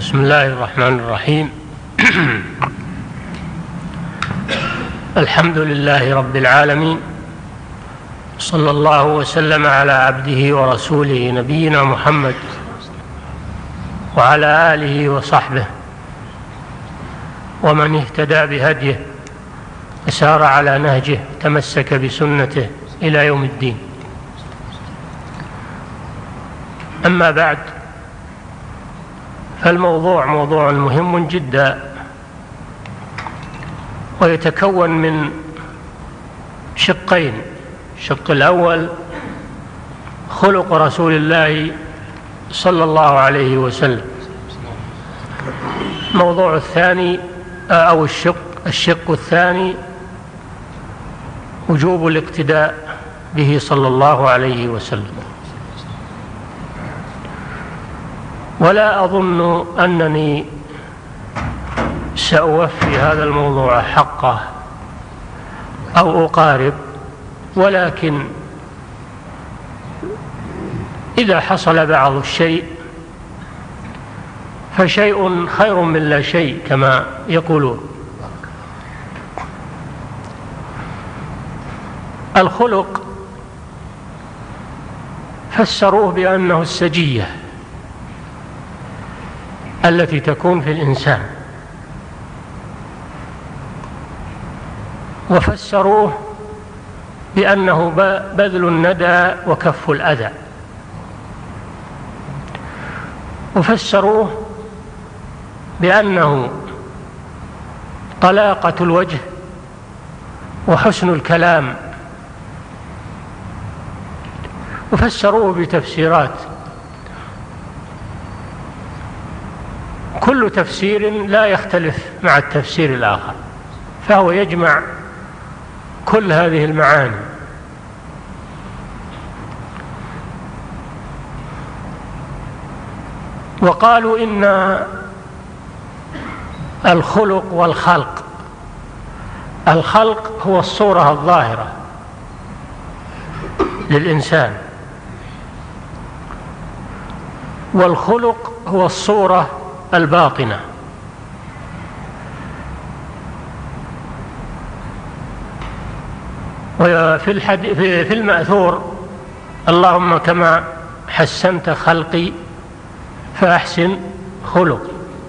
بسم الله الرحمن الرحيم. الحمد لله رب العالمين، صلى الله وسلم على عبده ورسوله نبينا محمد وعلى آله وصحبه ومن اهتدى بهديه وسار على نهجه تمسك بسنته إلى يوم الدين. أما بعد، فالموضوع موضوع مهم جدا، ويتكون من شقين. الشق الأول خلق رسول الله صلى الله عليه وسلم. الموضوع الثاني أو الشق الثاني وجوب الاقتداء به صلى الله عليه وسلم. ولا أظن أنني سأوفي هذا الموضوع حقه أو أقارب، ولكن إذا حصل بعض الشيء فشيء خير من لا شيء كما يقولون. الخلق فسروه بأنه السجية التي تكون في الإنسان، وفسروه بأنه بذل الندى وكف الأذى، وفسروه بأنه طلاقة الوجه وحسن الكلام، وفسروه بتفسيرات كل تفسير لا يختلف مع التفسير الآخر، فهو يجمع كل هذه المعاني. وقالوا إن الخلق والخلق، الخلق هو الصورة الظاهرة للإنسان، والخلق هو الصورة الباطنة. وفي المأثور: اللهم كما حسنت خلقي فأحسن خلقي.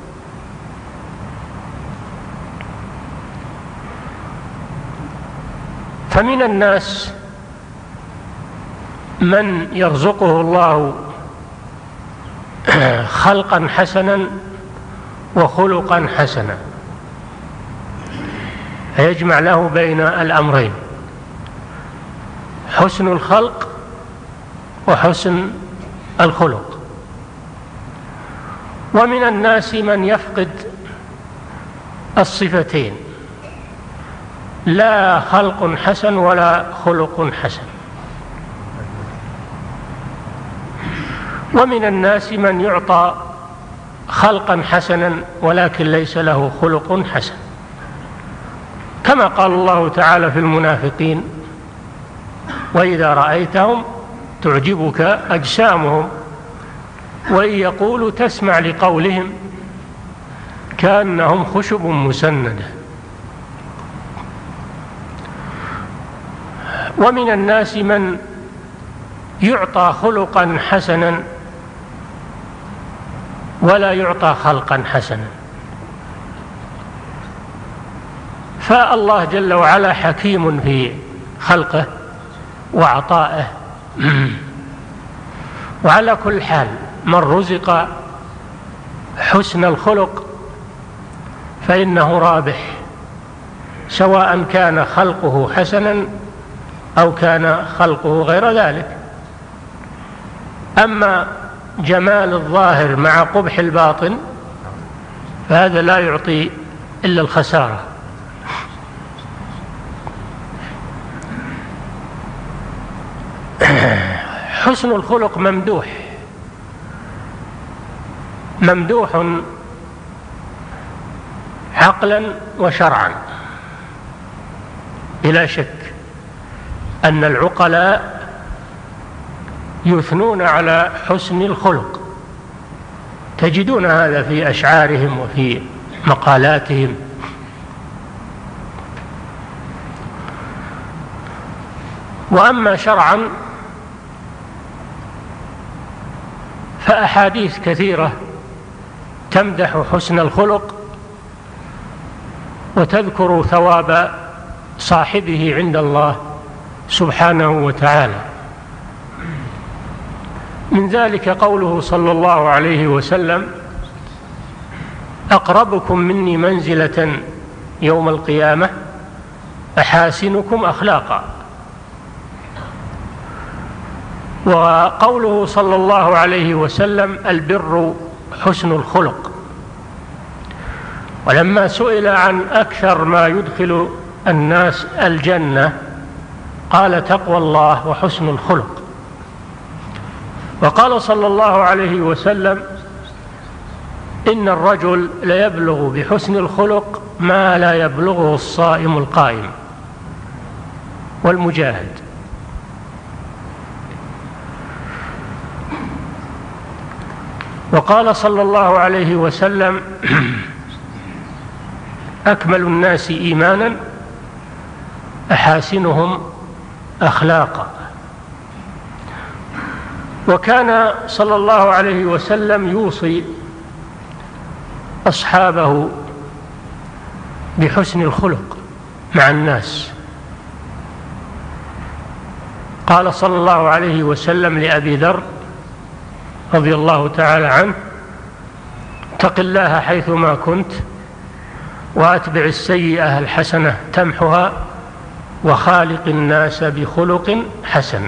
فمن الناس من يرزقه الله خلقا حسنا وخلقا حسنا، فيجمع له بين الأمرين: حسن الخلق وحسن الخلق. ومن الناس من يفقد الصفتين، لا خلق حسن ولا خلق حسن. ومن الناس من يعطى خلقا حسنا ولكن ليس له خلق حسن، كما قال الله تعالى في المنافقين: وإذا رأيتهم تعجبك أجسامهم وإن يقولوا تسمع لقولهم كأنهم خشب مسندة. ومن الناس من يعطى خلقا حسنا ولا يعطى خلقا حسنا، فالله جل وعلا حكيم في خلقه وعطائه. وعلى كل حال، من رزق حسن الخلق فإنه رابح، سواء كان خلقه حسنا أو كان خلقه غير ذلك. أما جمال الظاهر مع قبح الباطن فهذا لا يعطي إلا الخسارة. حسن الخلق ممدوح عقلا وشرعا، بلا شك أن العقلاء يثنون على حسن الخلق، تجدون هذا في أشعارهم وفي مقالاتهم. وأما شرعا فأحاديث كثيرة تمدح حسن الخلق وتذكر ثواب صاحبه عند الله سبحانه وتعالى. من ذلك قوله صلى الله عليه وسلم: أقربكم مني منزلة يوم القيامة أحاسنكم أخلاقا. وقوله صلى الله عليه وسلم: البر حسن الخلق. ولما سئل عن أكثر ما يدخل الناس الجنة قال: تقوى الله وحسن الخلق. وقال صلى الله عليه وسلم: إن الرجل ليبلغ بحسن الخلق ما لا يبلغه الصائم القائم والمجاهد. وقال صلى الله عليه وسلم: أكمل الناس إيمانا أحاسنهم أخلاقا. وكان صلى الله عليه وسلم يوصي أصحابه بحسن الخلق مع الناس. قال صلى الله عليه وسلم لأبي ذر رضي الله تعالى عنه: اتق الله حيثما كنت وأتبع السيئة الحسنة تمحها وخالق الناس بخلق حسن.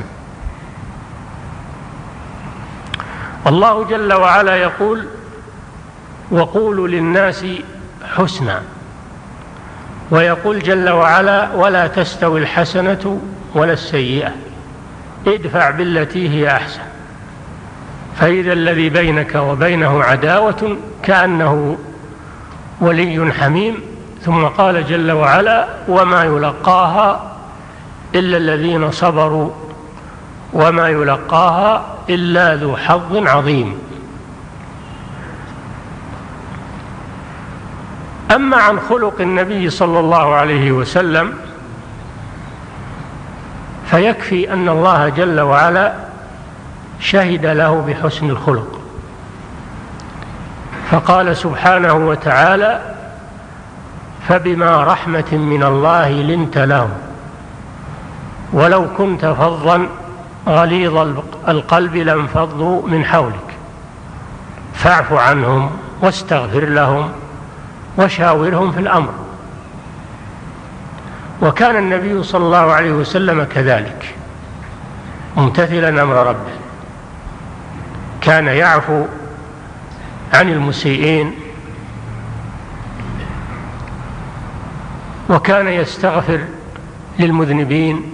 الله جل وعلا يقول: وقولوا للناس حسنا. ويقول جل وعلا: ولا تستوي الحسنة ولا السيئة ادفع بالتي هي أحسن فإذا الذي بينك وبينه عداوة كأنه ولي حميم. ثم قال جل وعلا: وما يلقاها إلا الذين صبروا وما يلقاها إلا ذو حظ عظيم. أما عن خلق النبي صلى الله عليه وسلم فيكفي أن الله جل وعلا شهد له بحسن الخلق، فقال سبحانه وتعالى: فبما رحمة من الله لنت لهم ولو كنت فظا غليظ القلب لانفضوا من حولك فاعف عنهم واستغفر لهم وشاورهم في الأمر. وكان النبي صلى الله عليه وسلم كذلك ممتثلا أمر ربه، كان يعفو عن المسيئين وكان يستغفر للمذنبين،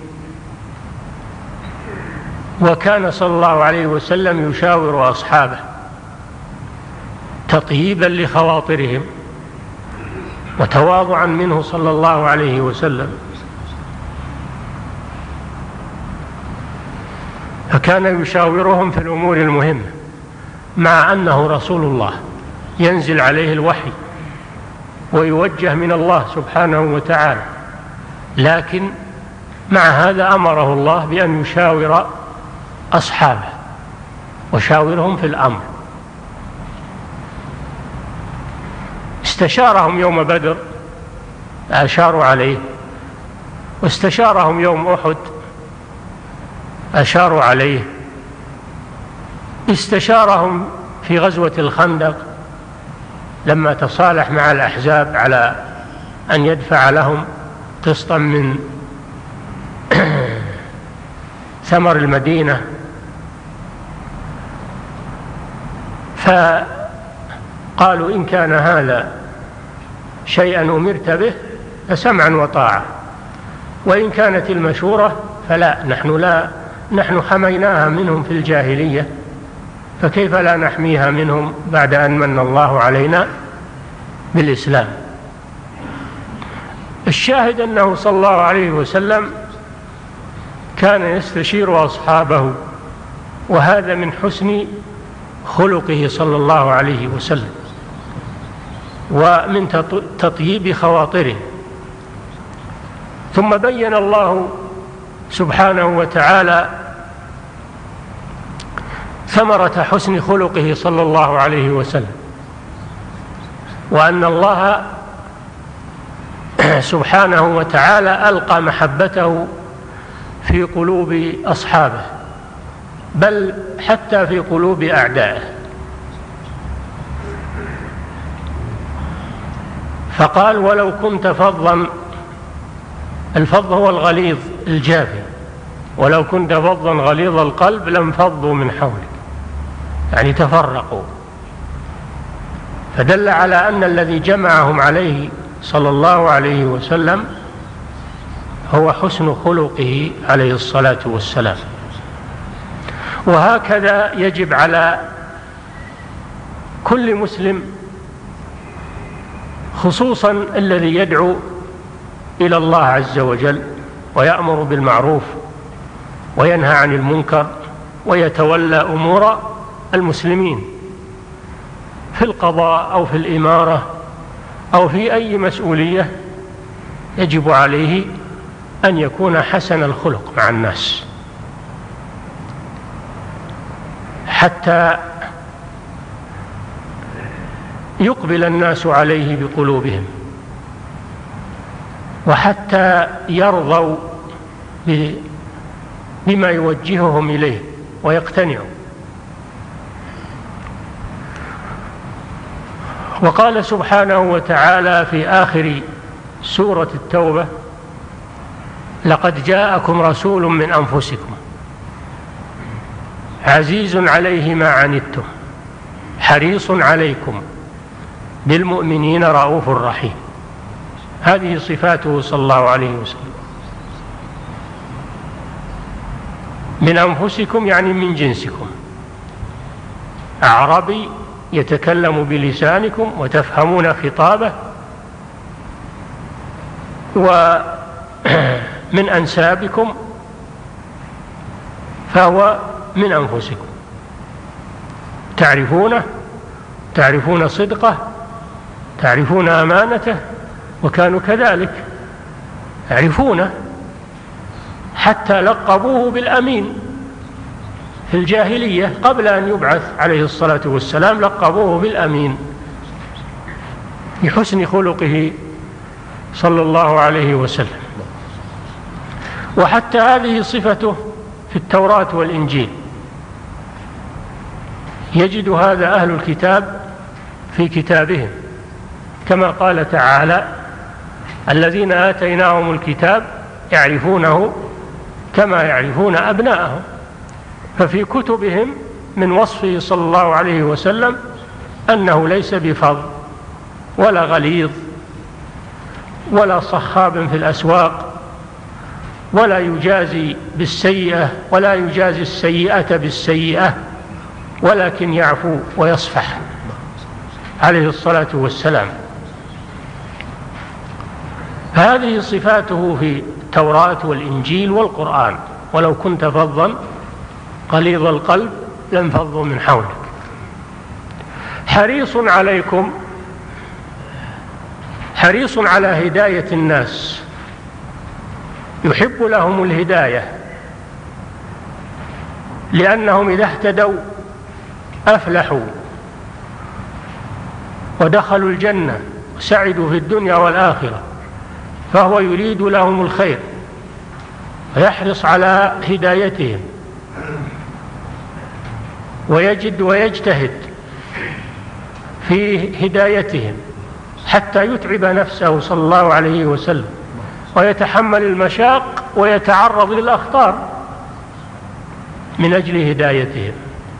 وكان صلى الله عليه وسلم يشاور أصحابه تطييبا لخواطرهم وتواضعا منه صلى الله عليه وسلم. فكان يشاورهم في الأمور المهمة مع أنه رسول الله ينزل عليه الوحي ويوجه من الله سبحانه وتعالى، لكن مع هذا أمره الله بأن يشاور أصحابه وشاورهم في الأمر. استشارهم يوم بدر أشاروا عليه، واستشارهم يوم أحد أشاروا عليه، استشارهم في غزوة الخندق لما تصالح مع الأحزاب على أن يدفع لهم قسطا من ثمر المدينة، فقالوا: إن كان هذا شيئا أمرت به فسمعا وطاعة، وإن كانت المشورة فلا، نحن حميناها منهم في الجاهلية فكيف لا نحميها منهم بعد أن من الله علينا بالإسلام. الشاهد أنه صلى الله عليه وسلم كان يستشير أصحابه، وهذا من حسن خلقه صلى الله عليه وسلم ومن تطيب خواطره. ثم بين الله سبحانه وتعالى ثمرة حسن خلقه صلى الله عليه وسلم، وأن الله سبحانه وتعالى ألقى محبته في قلوب أصحابه، بل حتى في قلوب أعدائه. فقال: ولو كنت فظا، الفظ هو الغليظ الجافي، ولو كنت فظا غليظ القلب لانفضوا من حولك، يعني تفرقوا. فدل على أن الذي جمعهم عليه صلى الله عليه وسلم هو حسن خلقه عليه الصلاة والسلام. وهكذا يجب على كل مسلم، خصوصا الذي يدعو إلى الله عز وجل ويأمر بالمعروف وينهى عن المنكر ويتولى أمور المسلمين في القضاء أو في الإمارة أو في أي مسؤولية، يجب عليه أن يكون حسن الخلق مع الناس حتى يقبل الناس عليه بقلوبهم، وحتى يرضوا بما يوجههم إليه ويقتنعوا. وقال سبحانه وتعالى في آخر سورة التوبة: لقد جاءكم رسول من أنفسكم عزيز عليه ما عنتم حريص عليكم بالمؤمنين رؤوف رحيم. هذه صفاته صلى الله عليه وسلم. من أنفسكم يعني من جنسكم، أعربي يتكلم بلسانكم وتفهمون خطابه، ومن أنسابكم فهو من أنفسكم، تعرفونه، تعرفون صدقه، تعرفون أمانته، وكانوا كذلك يعرفونه، حتى لقبوه بالأمين في الجاهلية قبل أن يبعث عليه الصلاة والسلام، لقبوه بالأمين بحسن خلقه صلى الله عليه وسلم. وحتى هذه صفته في التوراة والإنجيل، يجد هذا أهل الكتاب في كتابهم، كما قال تعالى: الذين آتيناهم الكتاب يعرفونه كما يعرفون أبناءهم. ففي كتبهم من وصفه صلى الله عليه وسلم أنه ليس بفظ ولا غليظ ولا صخاب في الأسواق، ولا يجازي بالسيئة ولا يجازي السيئة بالسيئة، ولكن يعفو ويصفح عليه الصلاة والسلام. هذه صفاته في التوراة والإنجيل والقرآن: ولو كنت فظا غليظ القلب لانفضوا من حولك. حريص عليكم، حريص على هداية الناس، يحب لهم الهداية، لأنهم إذا اهتدوا أفلحوا ودخلوا الجنة وسعدوا في الدنيا والآخرة. فهو يريد لهم الخير ويحرص على هدايتهم، ويجد ويجتهد في هدايتهم حتى يتعب نفسه صلى الله عليه وسلم ويتحمل المشاق ويتعرض للأخطار من أجل هدايتهم،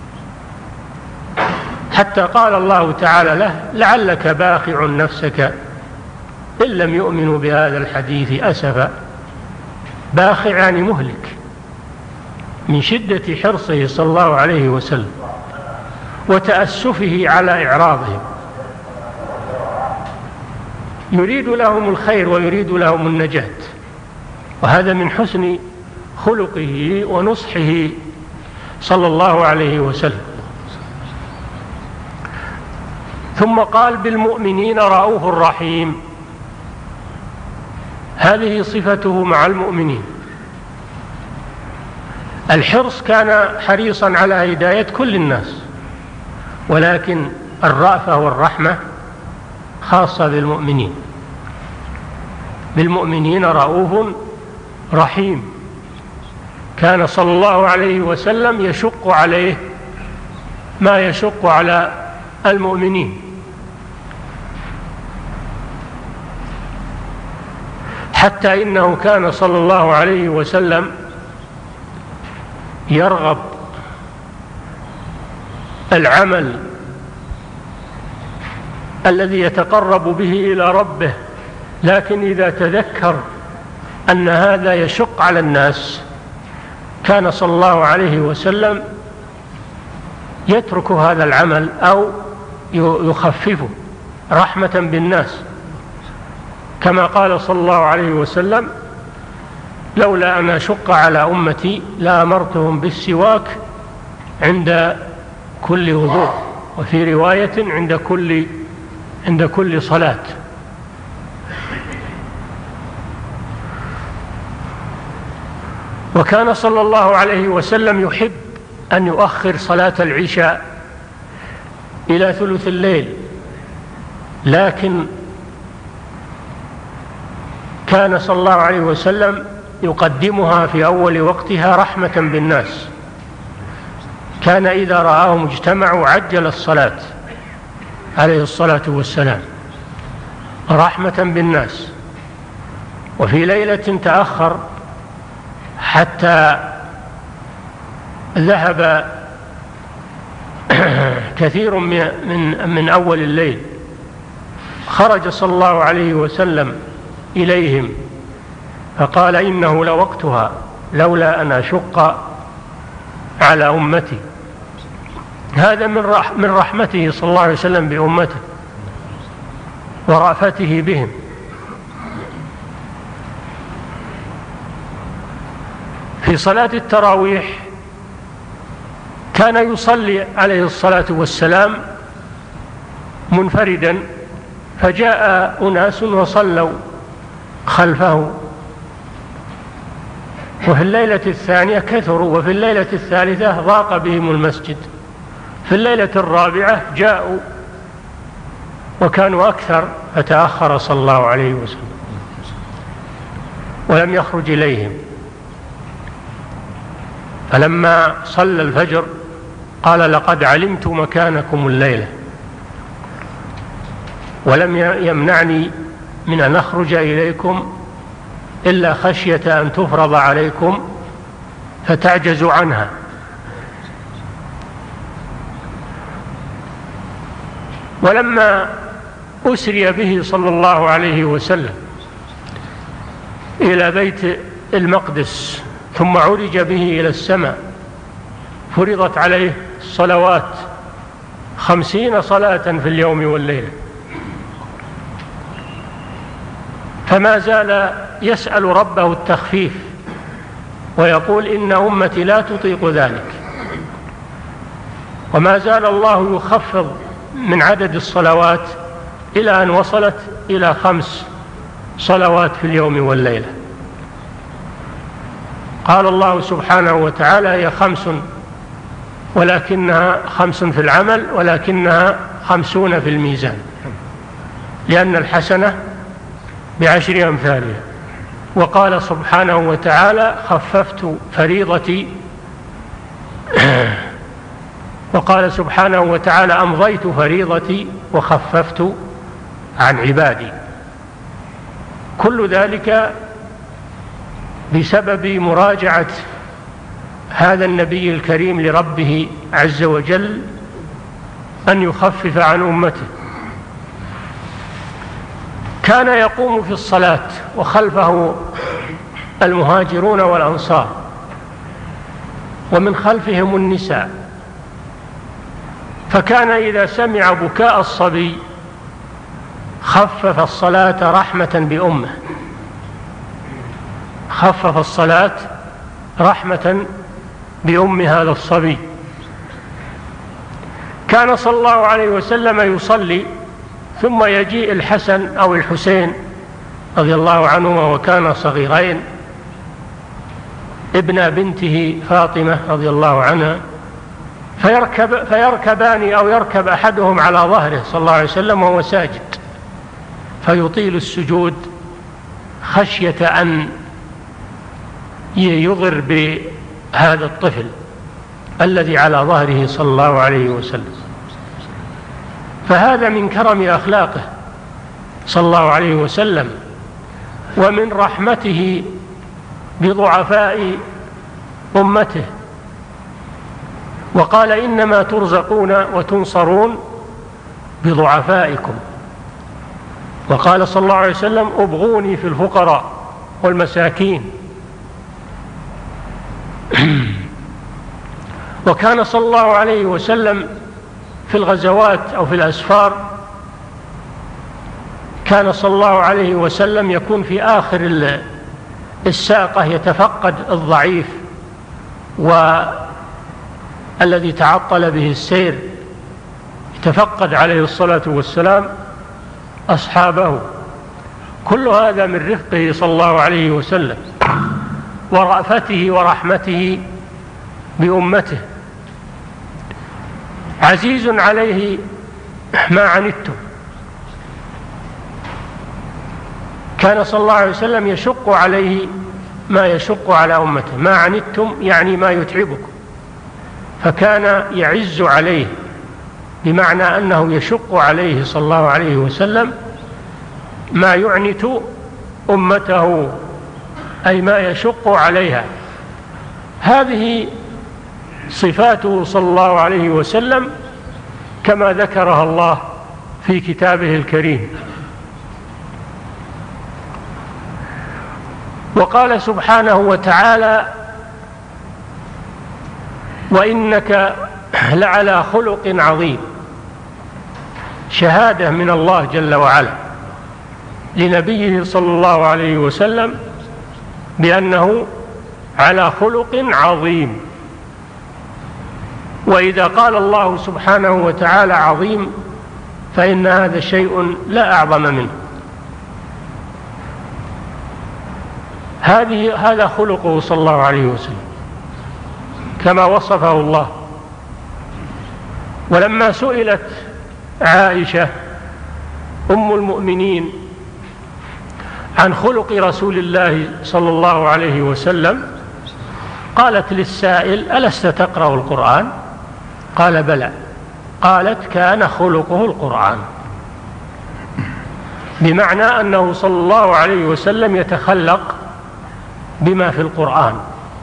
حتى قال الله تعالى له: لعلك باخع نفسك إن لم يؤمنوا بهذا الحديث أسفا. باخع يعني مهلك، من شدة حرصه صلى الله عليه وسلم وتأسفه على إعراضهم. يريد لهم الخير ويريد لهم النجاة، وهذا من حسن خلقه ونصحه صلى الله عليه وسلم. ثم قال بالمؤمنين رؤوف رحيم، هذه صفته مع المؤمنين. الحرص كان حريصا على هداية كل الناس، ولكن الرأفة والرحمة خاصة بالمؤمنين. بالمؤمنين رؤوف رحيم. كان صلى الله عليه وسلم يشق عليه ما يشق على المؤمنين، حتى إنه كان صلى الله عليه وسلم يرغب العمل الذي يتقرب به إلى ربه، لكن إذا تذكر أن هذا يشق على الناس كان صلى الله عليه وسلم يترك هذا العمل أو يخففه رحمة بالناس، كما قال صلى الله عليه وسلم: لولا أن أشق على أمتي لأمرتهم بالسواك عند كل وضوء، وفي رواية عند كل صلاة. وكان صلى الله عليه وسلم يحب أن يؤخر صلاة العشاء إلى ثلث الليل، لكن كان صلى الله عليه وسلم يقدمها في أول وقتها رحمة بالناس. كان إذا رآهم اجتمعوا عجل الصلاة عليه الصلاة والسلام رحمة بالناس. وفي ليلة تأخر حتى ذهب كثير من أول الليل، خرج صلى الله عليه وسلم إليهم فقال: إنه لوقتها لولا أن أشق على أمتي. هذا من رحمته صلى الله عليه وسلم بأمته ورأفته بهم. في صلاة التراويح كان يصلي عليه الصلاة والسلام منفردا، فجاء أناس وصلوا خلفه، وفي الليلة الثانية كثروا، وفي الليلة الثالثة ضاق بهم المسجد، في الليلة الرابعة جاءوا وكانوا أكثر، فتأخر صلى الله عليه وسلم ولم يخرج إليهم. فلما صلى الفجر قال: لقد علمت مكانكم الليلة، ولم يمنعني من أن أخرج إليكم إلا خشية أن تفرض عليكم فتعجزوا عنها. ولما أسري به صلى الله عليه وسلم إلى بيت المقدس ثم عرج به إلى السماء، فرضت عليه الصلوات 50 صلاة في اليوم والليلة، فما زال يسأل ربه التخفيف ويقول: إن أمتي لا تطيق ذلك. وما زال الله يخفض من عدد الصلوات إلى أن وصلت إلى 5 صلوات في اليوم والليلة. قال الله سبحانه وتعالى: هي 5 ولكنها 5 في العمل، ولكنها 50 في الميزان، لأن الحسنة ب10 أمثالها. وقال سبحانه وتعالى: خففت فريضتي. وقال سبحانه وتعالى: أمضيت فريضتي وخففت عن عبادي. كل ذلك بسبب مراجعة هذا النبي الكريم لربه عز وجل أن يخفف عن أمته. كان يقوم في الصلاة وخلفه المهاجرون والأنصار، ومن خلفهم النساء، فكان إذا سمع بكاء الصبي خفف الصلاة رحمة بأمه، خفف الصلاة رحمة بأم هذا الصبي. كان صلى الله عليه وسلم يصلي ثم يجيء الحسن أو الحسين رضي الله عنهما وكانا صغيرين ابن بنته فاطمة رضي الله عنها، فيركبان أو يركب أحدهم على ظهره صلى الله عليه وسلم وهو ساجد، فيطيل السجود خشية أن يضر بهذا الطفل الذي على ظهره صلى الله عليه وسلم. فهذا من كرم أخلاقه صلى الله عليه وسلم ومن رحمته بضعفاء أمته. وقال: إنما ترزقون وتنصرون بضعفائكم. وقال صلى الله عليه وسلم: ابغوني في الفقراء والمساكين. وكان صلى الله عليه وسلم في الغزوات أو في الأسفار كان صلى الله عليه وسلم يكون في آخر الساقة يتفقد الضعيف والذي تعطل به السير، يتفقد عليه الصلاة والسلام أصحابه. كل هذا من رفقه صلى الله عليه وسلم ورأفته ورحمته بأمته. عزيز عليه ما عنتم. كان صلى الله عليه وسلم يشق عليه ما يشق على أمته. ما عنتم يعني ما يتعبكم، فكان يعز عليه بمعنى أنه يشق عليه صلى الله عليه وسلم ما يعنت أمته، أي ما يشق عليها. هذه صفاته صلى الله عليه وسلم كما ذكرها الله في كتابه الكريم. وقال سبحانه وتعالى: وإنك لعلى خلق عظيم. شهادة من الله جل وعلا لنبيه صلى الله عليه وسلم بأنه على خلق عظيم. وإذا قال الله سبحانه وتعالى عظيم فإن هذا شيء لا أعظم منه. هذا خلقه صلى الله عليه وسلم كما وصفه الله. ولما سئلت عائشة أم المؤمنين عن خلق رسول الله صلى الله عليه وسلم قالت للسائل: ألست تقرأ القرآن؟ قال: بلى. قالت: كان خلقه القرآن، بمعنى أنه صلى الله عليه وسلم يتخلق بما في القرآن،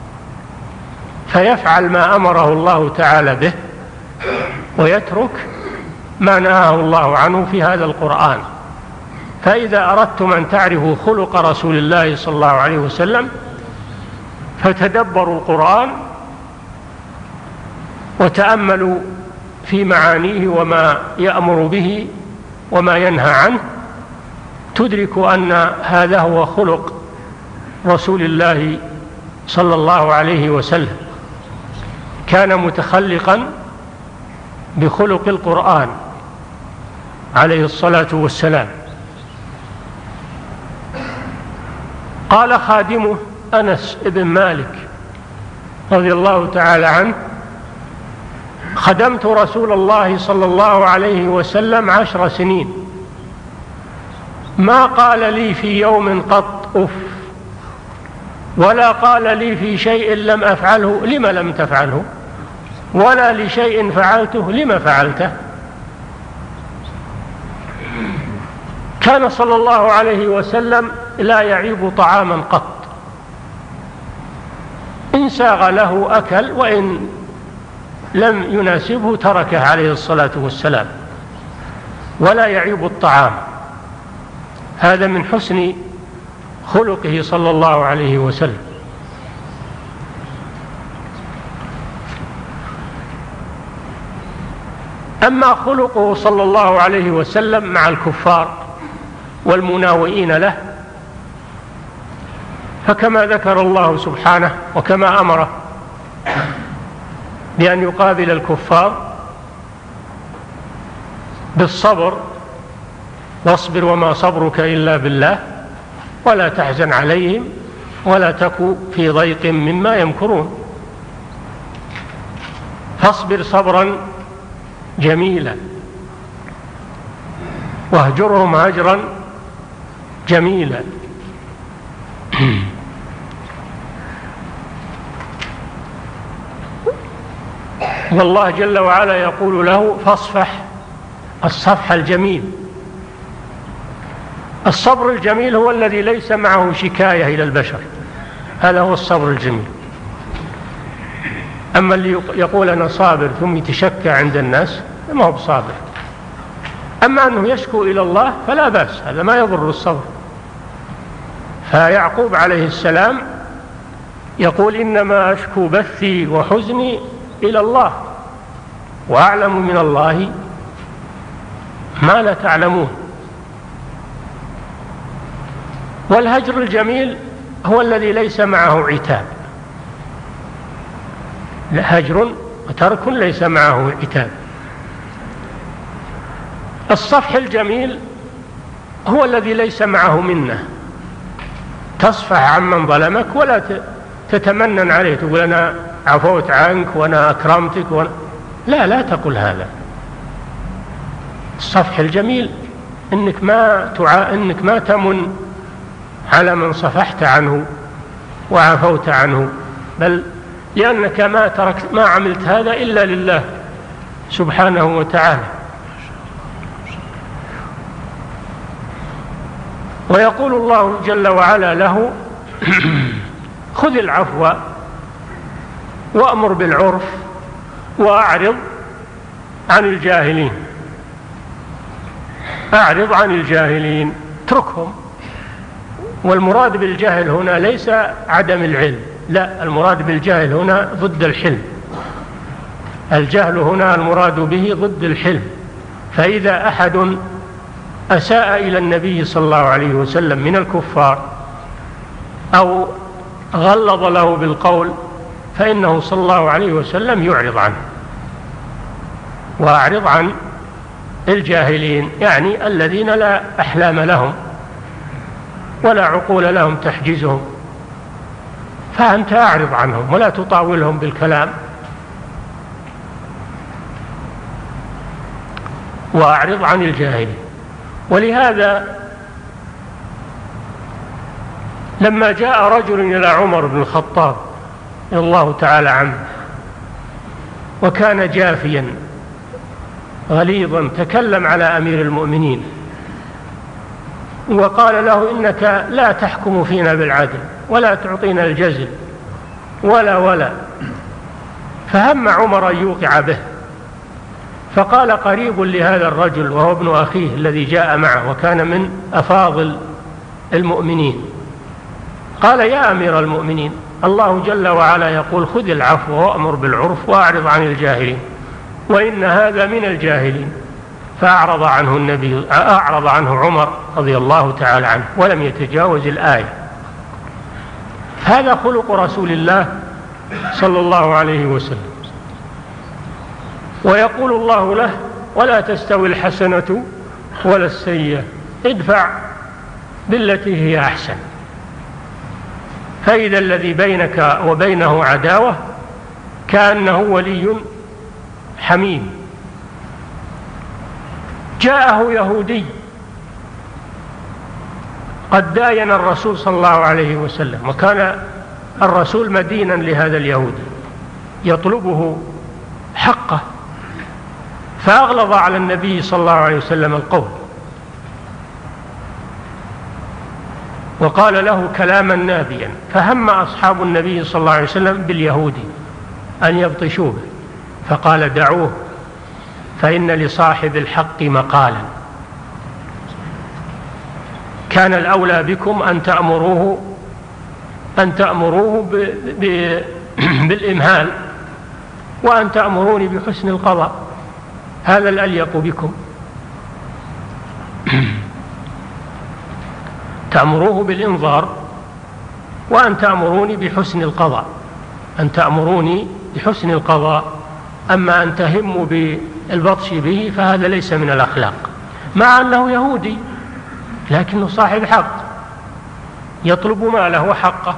فيفعل ما أمره الله تعالى به ويترك ما نهاه الله عنه في هذا القرآن. فإذا أردتم أن تعرفوا خلق رسول الله صلى الله عليه وسلم فتدبروا القرآن وتأملوا في معانيه وما يأمر به وما ينهى عنه، تدركوا أن هذا هو خلق رسول الله صلى الله عليه وسلم. كان متخلقا بخلق القرآن عليه الصلاة والسلام. قال خادمه أنس بن مالك رضي الله تعالى عنه: خدمت رسول الله صلى الله عليه وسلم 10 سنين، ما قال لي في يوم قط أف، ولا قال لي في شيء لم أفعله لم لم تفعله، ولا لشيء فعلته لم فعلته. كان صلى الله عليه وسلم لا يعيب طعاما قط، إن ساغ له أكل، وإن لم يناسبه تركه عليه الصلاة والسلام، ولا يعيب الطعام. هذا من حسن خلقه صلى الله عليه وسلم. أما خلقه صلى الله عليه وسلم مع الكفار والمناوئين له فكما ذكر الله سبحانه وكما أمره بأن يقابل الكفار بالصبر، واصبر وما صبرك إلا بالله ولا تحزن عليهم ولا تك في ضيق مما يمكرون. فاصبر صبرا جميلا واهجرهم هجرا جميلا. والله جل وعلا يقول له فاصفح الصفح الجميل. الصبر الجميل هو الذي ليس معه شكاية إلى البشر، هذا هو الصبر الجميل. أما اللي يقول أنا صابر ثم يتشكى عند الناس ما هو بصابر. أما أنه يشكو إلى الله فلا بأس، هذا ما يضر الصبر. فيعقوب عليه السلام يقول إنما أشكو بثي وحزني إلى الله وأعلم من الله ما لا تعلمون. والهجر الجميل هو الذي ليس معه عتاب، هجر وترك ليس معه عتاب. الصفح الجميل هو الذي ليس معه منة، تصفح عمن ظلمك ولا تتمنن عليه، تقول أنا عفوت عنك وأنا أكرمتك لا تقل هذا. الصفح الجميل إنك ما تمن على من صفحت عنه وعفوت عنه، بل لأنك ما عملت هذا إلا لله سبحانه وتعالى. ويقول الله جل وعلا له خذ العفو وأمر بالعرف وأعرض عن الجاهلين. أعرض عن الجاهلين، اتركهم. والمراد بالجهل هنا ليس عدم العلم، لا، المراد بالجهل هنا ضد الحلم. الجهل هنا المراد به ضد الحلم. فإذا أحد أساء إلى النبي صلى الله عليه وسلم من الكفار أو غلظ له بالقول فإنه صلى الله عليه وسلم يعرض عنه. وأعرض عن الجاهلين يعني الذين لا أحلام لهم ولا عقول لهم تحجزهم، فأنت أعرض عنهم ولا تطاولهم بالكلام. وأعرض عن الجاهلين. ولهذا لما جاء رجل إلى عمر بن الخطاب رضي الله تعالى عنه وكان جافيا غليظا تكلم على أمير المؤمنين وقال له إنك لا تحكم فينا بالعدل ولا تعطينا الجزل ولا فهم عمر أن يوقع به، فقال قريب لهذا الرجل وهو ابن أخيه الذي جاء معه وكان من أفاضل المؤمنين، قال يا أمير المؤمنين الله جل وعلا يقول خذ العفو وأمر بالعرف وأعرض عن الجاهلين، وإن هذا من الجاهلين. فأعرض عنه عمر رضي الله تعالى عنه ولم يتجاوز الآية. هذا خلق رسول الله صلى الله عليه وسلم. ويقول الله له ولا تستوي الحسنة ولا السيئة ادفع بالتي هي أحسن، فإذا الذي بينك وبينه عداوة كأنه ولي حميم. جاءه يهودي قد داين الرسول صلى الله عليه وسلم، وكان الرسول مدينا لهذا اليهودي يطلبه حقه، فأغلظ على النبي صلى الله عليه وسلم القول وقال له كلاما نابيا، فهم أصحاب النبي صلى الله عليه وسلم باليهودي أن يبطشوه، فقال دعوه فإن لصاحب الحق مقالا، كان الأولى بكم أن تأمروه بالإمهال وأن تأمروني بحسن القضاء، هذا الأليق بكم. تأمروه بالإنظار وأن تأمروني بحسن القضاء، أن تأمروني بحسن القضاء أما أن تهموا بالبطش به فهذا ليس من الأخلاق، مع أنه يهودي لكنه صاحب حق يطلب ماله وحقه.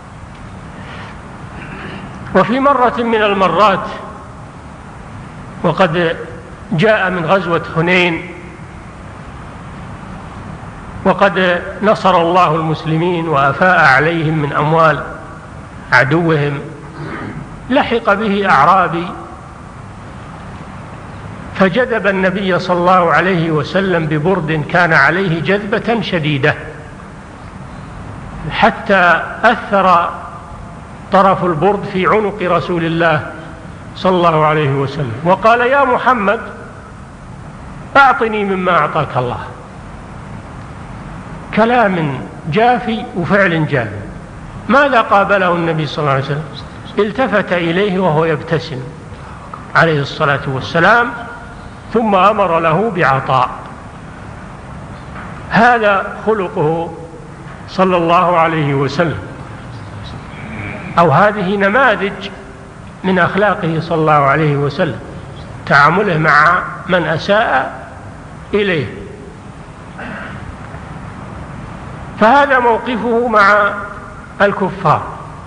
وفي مرة من المرات وقد جاء من غزوة حنين وقد نصر الله المسلمين وأفاء عليهم من أموال عدوهم، لحق به أعرابي فجذب النبي صلى الله عليه وسلم ببرد كان عليه جذبة شديدة حتى أثر طرف البرد في عنق رسول الله صلى الله عليه وسلم، وقال: يا محمد أعطني مما أعطاك الله. كلام جافي وفعل جافي. ماذا قابله النبي صلى الله عليه وسلم؟ التفت إليه وهو يبتسم عليه الصلاة والسلام، ثم أمر له بعطاء. هذا خلقه صلى الله عليه وسلم، أو هذه نماذج من أخلاقه صلى الله عليه وسلم، تعامله مع من أساء إليه. فهذا موقفه مع الكفار.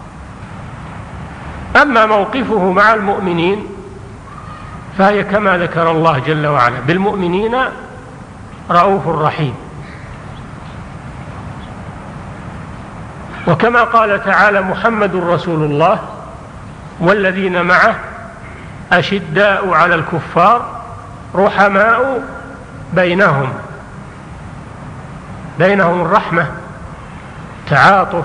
أما موقفه مع المؤمنين فهي كما ذكر الله جل وعلا: بالمؤمنين رؤوف رحيم. وكما قال تعالى: محمد رسول الله والذين معه أشداء على الكفار رحماء بينهم الرحمة، تعاطف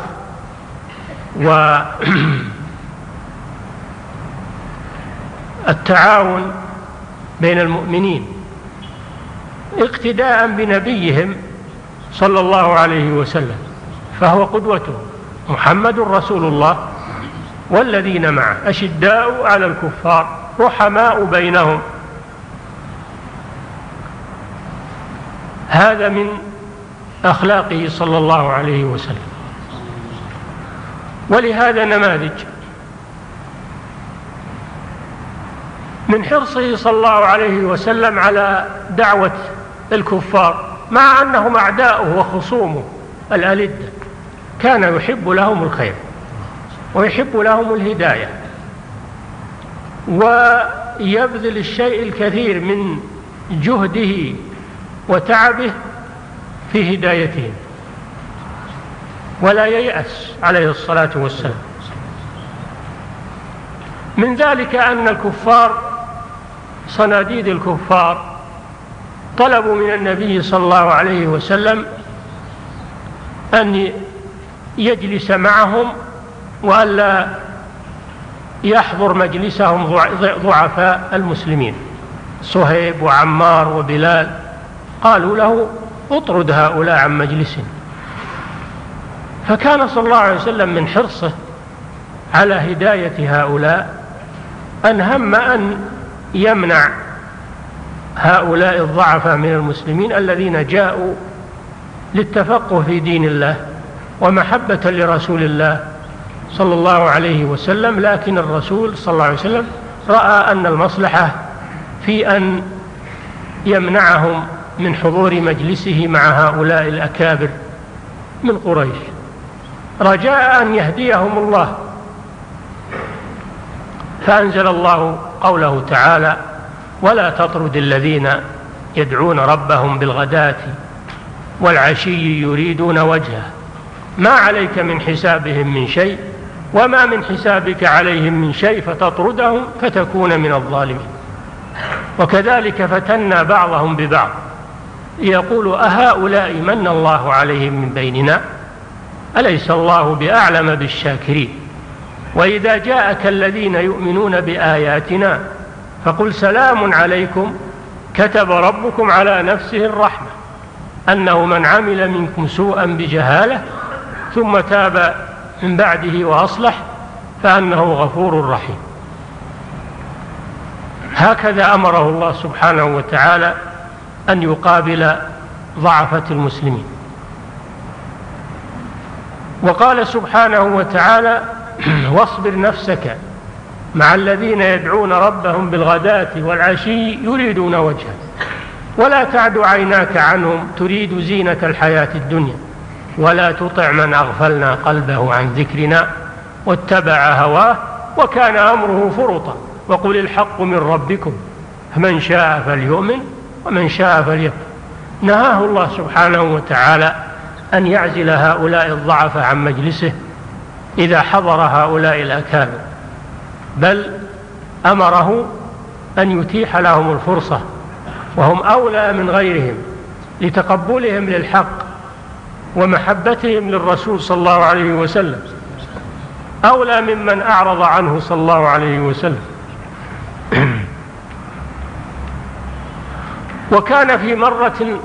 والتعاون بين المؤمنين، اقتداء بنبيهم صلى الله عليه وسلم، فهو قدوته. محمد رسول الله والذين معه أشداء على الكفار رحماء بينهم. هذا من أخلاقه صلى الله عليه وسلم. ولهذا نماذج من حرصه صلى الله عليه وسلم على دعوة الكفار، مع أنهم أعداؤه وخصومه الألدة، كان يحب لهم الخير ويحب لهم الهداية، ويبذل الشيء الكثير من جهده وتعبه في هدايتهم، ولا ييأس عليه الصلاة والسلام. من ذلك أن الكفار، صناديد الكفار، طلبوا من النبي صلى الله عليه وسلم أن يجلس معهم وألا يحضر مجلسهم ضعفاء المسلمين، صهيب وعمار وبلال. قالوا له: اطرد هؤلاء عن مجلسنا. فكان صلى الله عليه وسلم من حرصه على هداية هؤلاء أن هم أن يمنع هؤلاء الضعفاء من المسلمين الذين جاءوا للتفقه في دين الله ومحبة لرسول الله صلى الله عليه وسلم. لكن الرسول صلى الله عليه وسلم رأى أن المصلحة في أن يمنعهم من حضور مجلسه مع هؤلاء الأكابر من قريش، رجاء أن يهديهم الله. فأنزل الله قوله تعالى: ولا تطرد الذين يدعون ربهم بالغداة والعشي يريدون وجهه ما عليك من حسابهم من شيء وما من حسابك عليهم من شيء فتطردهم فتكون من الظالمين. وكذلك فتنا بعضهم ببعض يقول: أهؤلاء من الله عليهم من بيننا أليس الله بأعلم بالشاكرين. وإذا جاءك الذين يؤمنون بآياتنا فقل سلام عليكم كتب ربكم على نفسه الرحمة أنه من عمل منكم سوءا بجهالة ثم تاب من بعده وأصلح فأنه غفور رحيم. هكذا أمره الله سبحانه وتعالى أن يقابل ضعفة المسلمين. وقال سبحانه وتعالى: واصبر نفسك مع الذين يدعون ربهم بالغداة والعشي يريدون وجهه ولا تعد عيناك عنهم تريد زينة الحياة الدنيا ولا تطع من أغفلنا قلبه عن ذكرنا واتبع هواه وكان أمره فرطا وقل الحق من ربكم فمن شاء فليؤمن ومن شاء فليكفر. نهاه الله سبحانه وتعالى أن يعزل هؤلاء الضعف عن مجلسه إذا حضر هؤلاء الأكابر، بل أمره أن يتيح لهم الفرصة وهم أولى من غيرهم لتقبلهم للحق ومحبتهم للرسول صلى الله عليه وسلم، أولى ممن أعرض عنه صلى الله عليه وسلم. وكان في مرة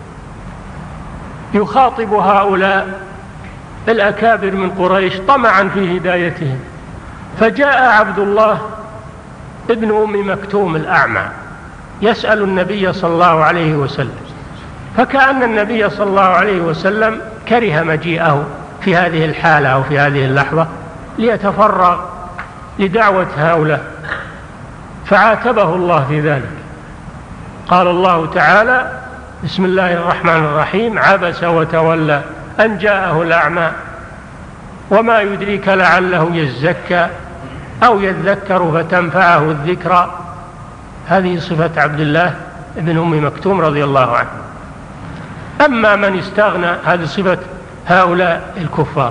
يخاطب هؤلاء الأكابر من قريش طمعا في هدايتهم، فجاء عبد الله ابن أم مكتوم الأعمى يسأل النبي صلى الله عليه وسلم، فكأن النبي صلى الله عليه وسلم كره مجيئه في هذه الحالة أو في هذه اللحظة ليتفرغ لدعوة هؤلاء، فعاتبه الله في ذلك. قال الله تعالى: بسم الله الرحمن الرحيم: عبس وتولى أن جاءه الأعمى وما يدريك لعله يزكى أو يذكر فتنفعه الذكرى. هذه صفة عبد الله بن أم مكتوم رضي الله عنه. أما من استغنى، هذه صفة هؤلاء الكفار.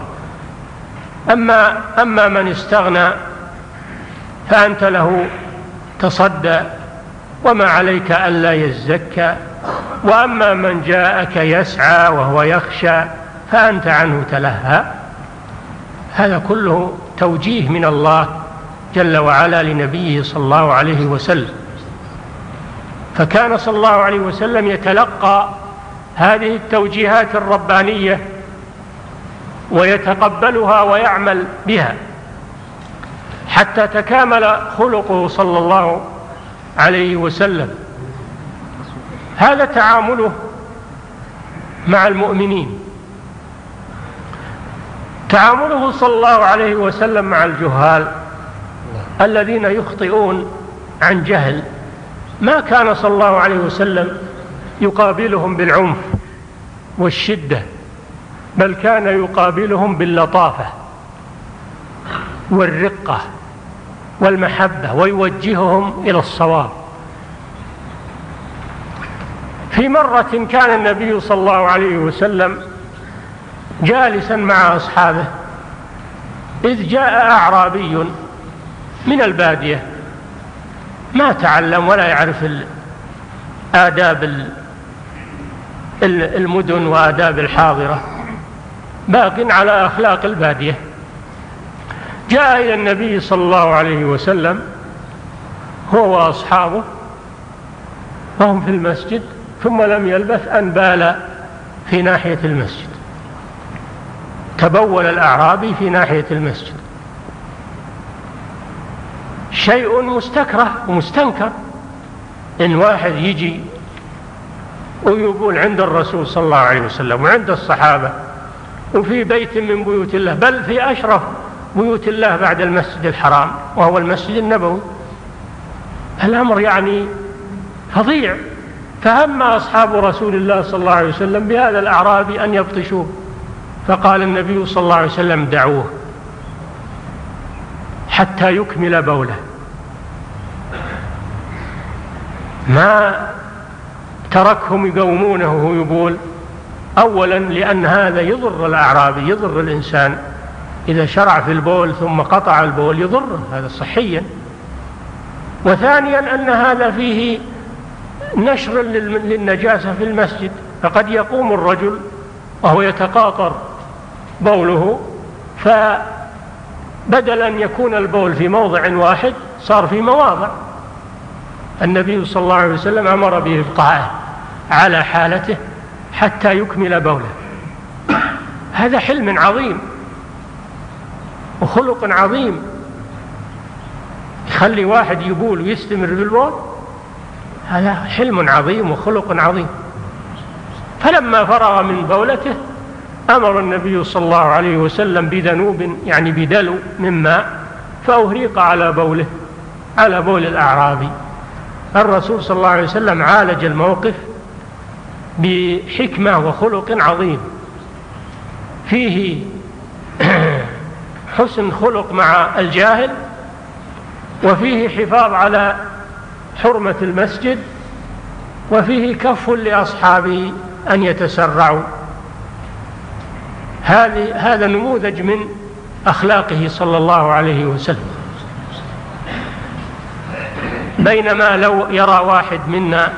أما من استغنى فأنت له تصدى وما عليك ألا يزكى، وأما من جاءك يسعى وهو يخشى فأنت عنه تلهى. هذا كله توجيه من الله جل وعلا لنبيه صلى الله عليه وسلم، فكان صلى الله عليه وسلم يتلقى هذه التوجيهات الربانية ويتقبلها ويعمل بها حتى تكامل خلقه صلى الله عليه وسلم. هذا تعامله مع المؤمنين. تعامله صلى الله عليه وسلم مع الجهال الذين يخطئون عن جهل، ما كان صلى الله عليه وسلم يقابلهم بالعنف والشدة، بل كان يقابلهم باللطافة والرقة والمحبة ويوجههم إلى الصواب. في مرة كان النبي صلى الله عليه وسلم جالسا مع أصحابه إذ جاء أعرابي من البادية ما تعلم ولا يعرف آداب المدن وآداب الحاضرة، باق على أخلاق البادية. جاء إلى النبي صلى الله عليه وسلم هو وأصحابه وهم في المسجد، ثم لم يلبث أن بال في ناحية المسجد. تبول الأعرابي في ناحية المسجد، شيء مستكره ومستنكر إن واحد يجي ويقول عند الرسول صلى الله عليه وسلم وعند الصحابة وفي بيت من بيوت الله، بل في أشرف بيوت الله بعد المسجد الحرام وهو المسجد النبوي. الأمر يعني فظيع. فهم أصحاب رسول الله صلى الله عليه وسلم بهذا الأعرابي أن يبطشوه، فقال النبي صلى الله عليه وسلم: دعوه حتى يكمل بوله. ما تركهم يقومونه وهو يقول، أولا لأن هذا يضر الأعرابي، يضر الإنسان إذا شرع في البول ثم قطع البول يضره، هذا صحيا. وثانيا أن هذا فيه نشر للنجاسة في المسجد، فقد يقوم الرجل وهو يتقاطر بوله، فبدل أن يكون البول في موضع واحد صار في مواضع. النبي صلى الله عليه وسلم أمر بإبقائه على حالته حتى يكمل بوله. هذا حلم عظيم وخلق عظيم، يخلي واحد يبول ويستمر بالبول، هذا حلم عظيم وخلق عظيم. فلما فرغ من بولته أمر النبي صلى الله عليه وسلم بذنوب، يعني بدلو من ماء، فأهريق على بول الأعرابي. الرسول صلى الله عليه وسلم عالج الموقف بحكمة وخلق عظيم، فيه حسن خلق مع الجاهل، وفيه حفاظ على حرمة المسجد، وفيه كف لأصحابه أن يتسرعوا. هذا نموذج من أخلاقه صلى الله عليه وسلم. بينما لو يرى واحد منا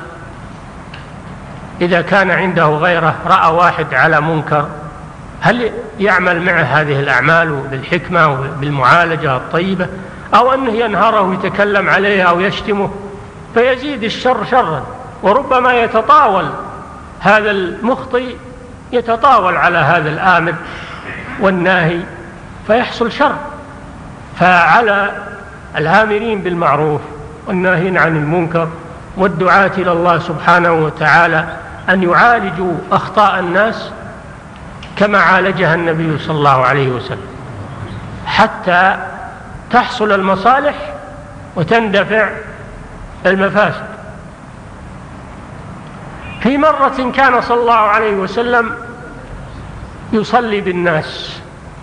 إذا كان عنده غيره رأى واحد على منكر، هل يعمل معه هذه الأعمال بالحكمة وبالمعالجة الطيبة، أو أنه ينهره ويتكلم عليه أو يشتمه فيزيد الشر شرا؟ وربما يتطاول هذا المخطئ يتطاول على هذا الآمر والناهي فيحصل شر. فعلى الآمرين بالمعروف والناهين عن المنكر والدعاة إلى الله سبحانه وتعالى أن يعالجوا أخطاء الناس كما عالجها النبي صلى الله عليه وسلم، حتى تحصل المصالح وتندفع المفاسد. في مرة كان صلى الله عليه وسلم يصلي بالناس،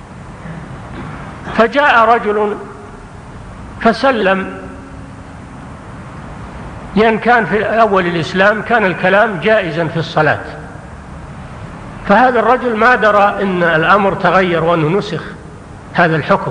فجاء رجل فسلم، لأن كان في أول الإسلام كان الكلام جائزا في الصلاة، فهذا الرجل ما درى أن الأمر تغير وأنه نسخ هذا الحكم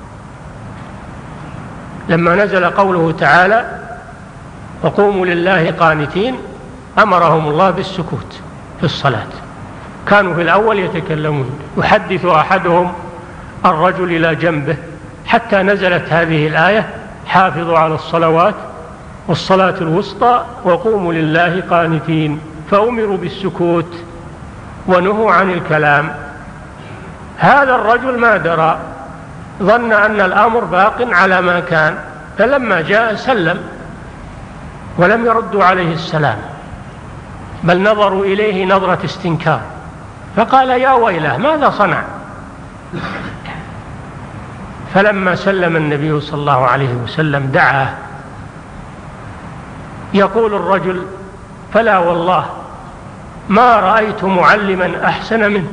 لما نزل قوله تعالى وقوموا لله قانتين، أمرهم الله بالسكوت في الصلاة. كانوا في الأول يتكلمون، يحدث أحدهم الرجل إلى جنبه، حتى نزلت هذه الآية حافظوا على الصلوات والصلاة الوسطى وقوموا لله قانتين، فأمروا بالسكوت ونهوا عن الكلام. هذا الرجل ما درى، ظن أن الأمر باق على ما كان، فلما جاء سلم ولم يردوا عليه السلام، بل نظروا إليه نظرة استنكار، فقال يا ويله ماذا صنع؟ فلما سلم النبي صلى الله عليه وسلم دعاه. يقول الرجل فلا والله ما رأيت معلما أحسن منه،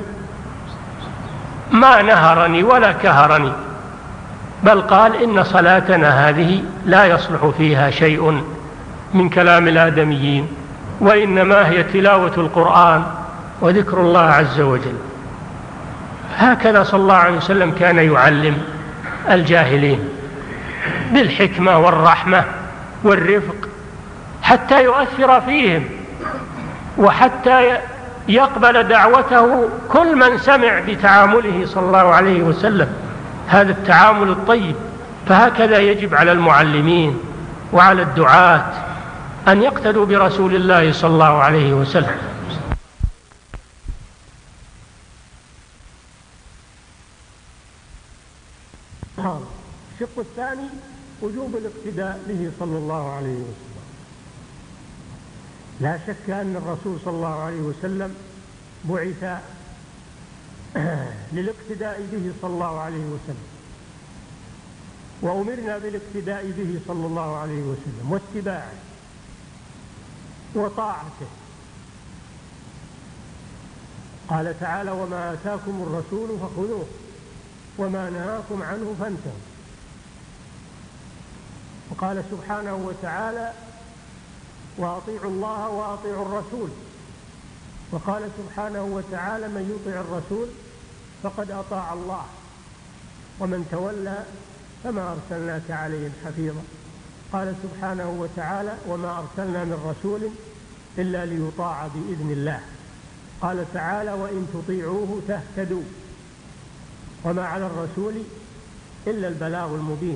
ما نهرني ولا كهرني، بل قال إن صلاتنا هذه لا يصلح فيها شيء من كلام الآدميين، وإنما هي تلاوة القرآن وذكر الله عز وجل. هكذا صلى الله عليه وسلم كان يعلم الجاهلين بالحكمة والرحمة والرفق، حتى يؤثر فيهم وحتى يقبل دعوته كل من سمع بتعامله صلى الله عليه وسلم، هذا التعامل الطيب. فهكذا يجب على المعلمين وعلى الدعاة أن يقتدوا برسول الله صلى الله عليه وسلم. الشق الثاني وجوب الاقتداء به صلى الله عليه وسلم. لا شك أن الرسول صلى الله عليه وسلم بعث للاقتداء به صلى الله عليه وسلم، وأمرنا بالاقتداء به صلى الله عليه وسلم واتباعه وطاعته. قال تعالى وما آتاكم الرسول فخذوه وما نهاكم عنه فانتهوا. وقال سبحانه وتعالى وأطيعوا الله وأطيعوا الرسول. وقال سبحانه وتعالى من يطع الرسول فقد أطاع الله ومن تولى فما أرسلناك عليهم حفيظا. قال سبحانه وتعالى وما أرسلنا من رسول إلا ليطاع بإذن الله. قال تعالى وإن تطيعوه تهتدوا وما على الرسول إلا البلاغ المبين.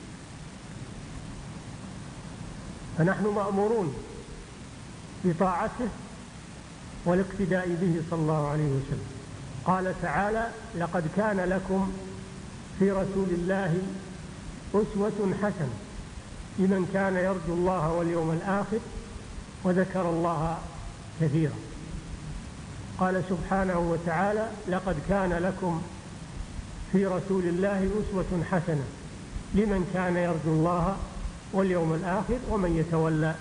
فنحن مأمورون بطاعته والاقتداء به صلى الله عليه وسلم. قال تعالى لقد كان لكم في رسول الله أسوة حسنة لمن كان يرجو الله واليوم الآخر وذكر الله كثيرا. قال سبحانه وتعالى لقد كان لكم في رسول الله أسوة حسنة لمن كان يرجو الله واليوم الآخر ومن يتولى.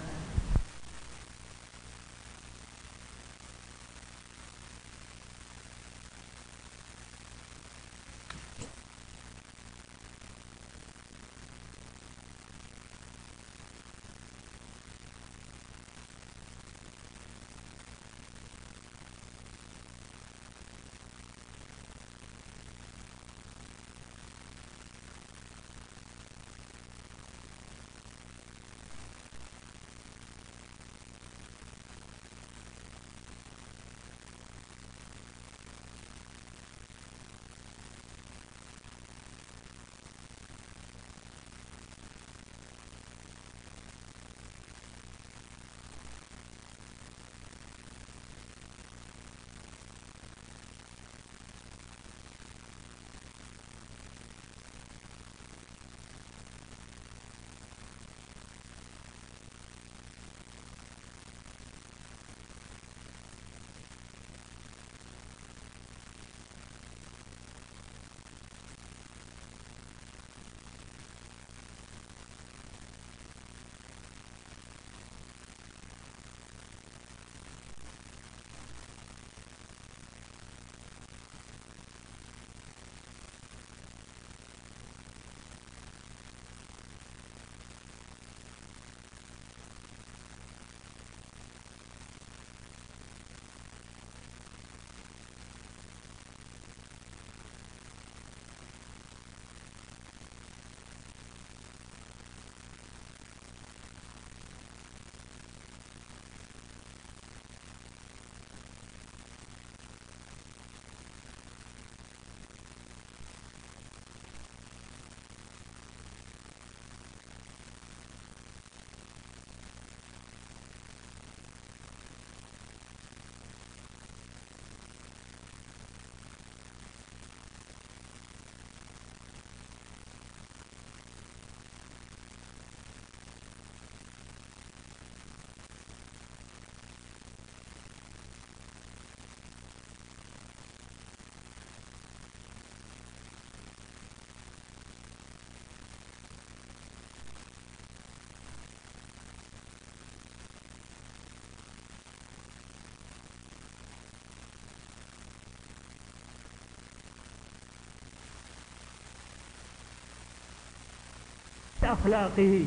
في أخلاقه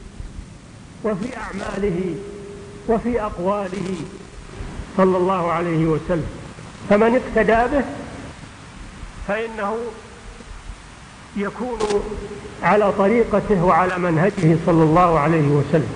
وفي أعماله وفي أقواله صلى الله عليه وسلم، فمن اقتدى به فإنه يكون على طريقته وعلى منهجه صلى الله عليه وسلم.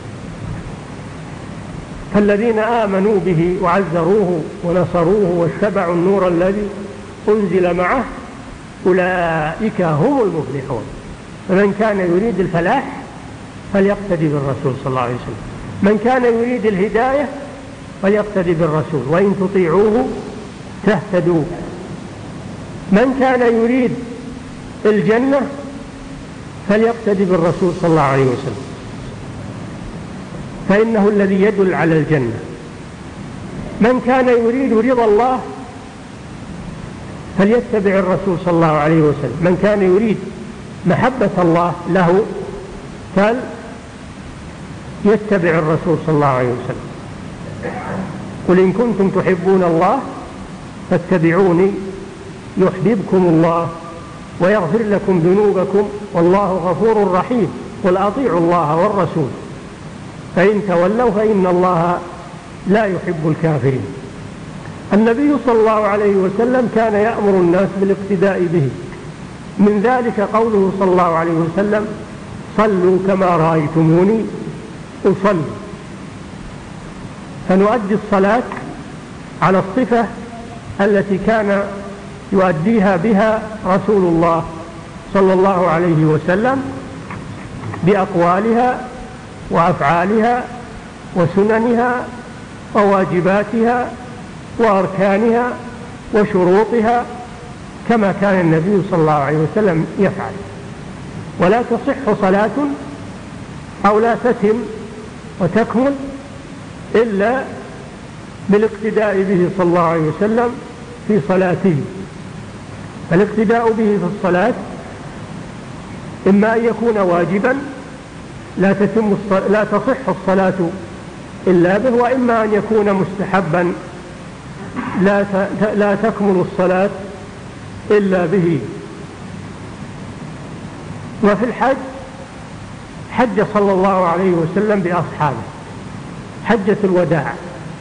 فالذين آمنوا به وعزروه ونصروه واتبعوا النور الذي أنزل معه أولئك هم المفلحون. فمن كان يريد الفلاح فليقتدي بالرسول صلى الله عليه وسلم، من كان يريد الهداية فليقتدي بالرسول وإن تطيعوه تهتدوا، من كان يريد الجنة فليقتدي بالرسول صلى الله عليه وسلم، فإنه الذي يدل على الجنة. من كان يريد رضا الله فليتبع الرسول صلى الله عليه وسلم، من كان يريد محبة الله له فليتبع الرسول صلى الله عليه وسلم. قل إن كنتم تحبون الله فاتبعوني يحببكم الله ويغفر لكم ذنوبكم والله غفور رحيم. قل أطيعوا الله والرسول فإن تولوا فإن الله لا يحب الكافرين. النبي صلى الله عليه وسلم كان يأمر الناس بالاقتداء به، من ذلك قوله صلى الله عليه وسلم: صلوا كما رأيتموني أصلي. فنؤدي الصلاة على الصفة التي كان يؤديها بها رسول الله صلى الله عليه وسلم بأقوالها وأفعالها وسننها وواجباتها وأركانها وشروطها كما كان النبي صلى الله عليه وسلم يفعل. ولا تصح صلاة أو لا تتم وتكمل إلا بالاقتداء به صلى الله عليه وسلم في صلاته. فالاقتداء به في الصلاة إما أن يكون واجبا لا تصح الصلاة إلا به، وإما أن يكون مستحبا لا تكمل الصلاة إلا به. وفي الحج حج صلى الله عليه وسلم بأصحابه حجة الوداع،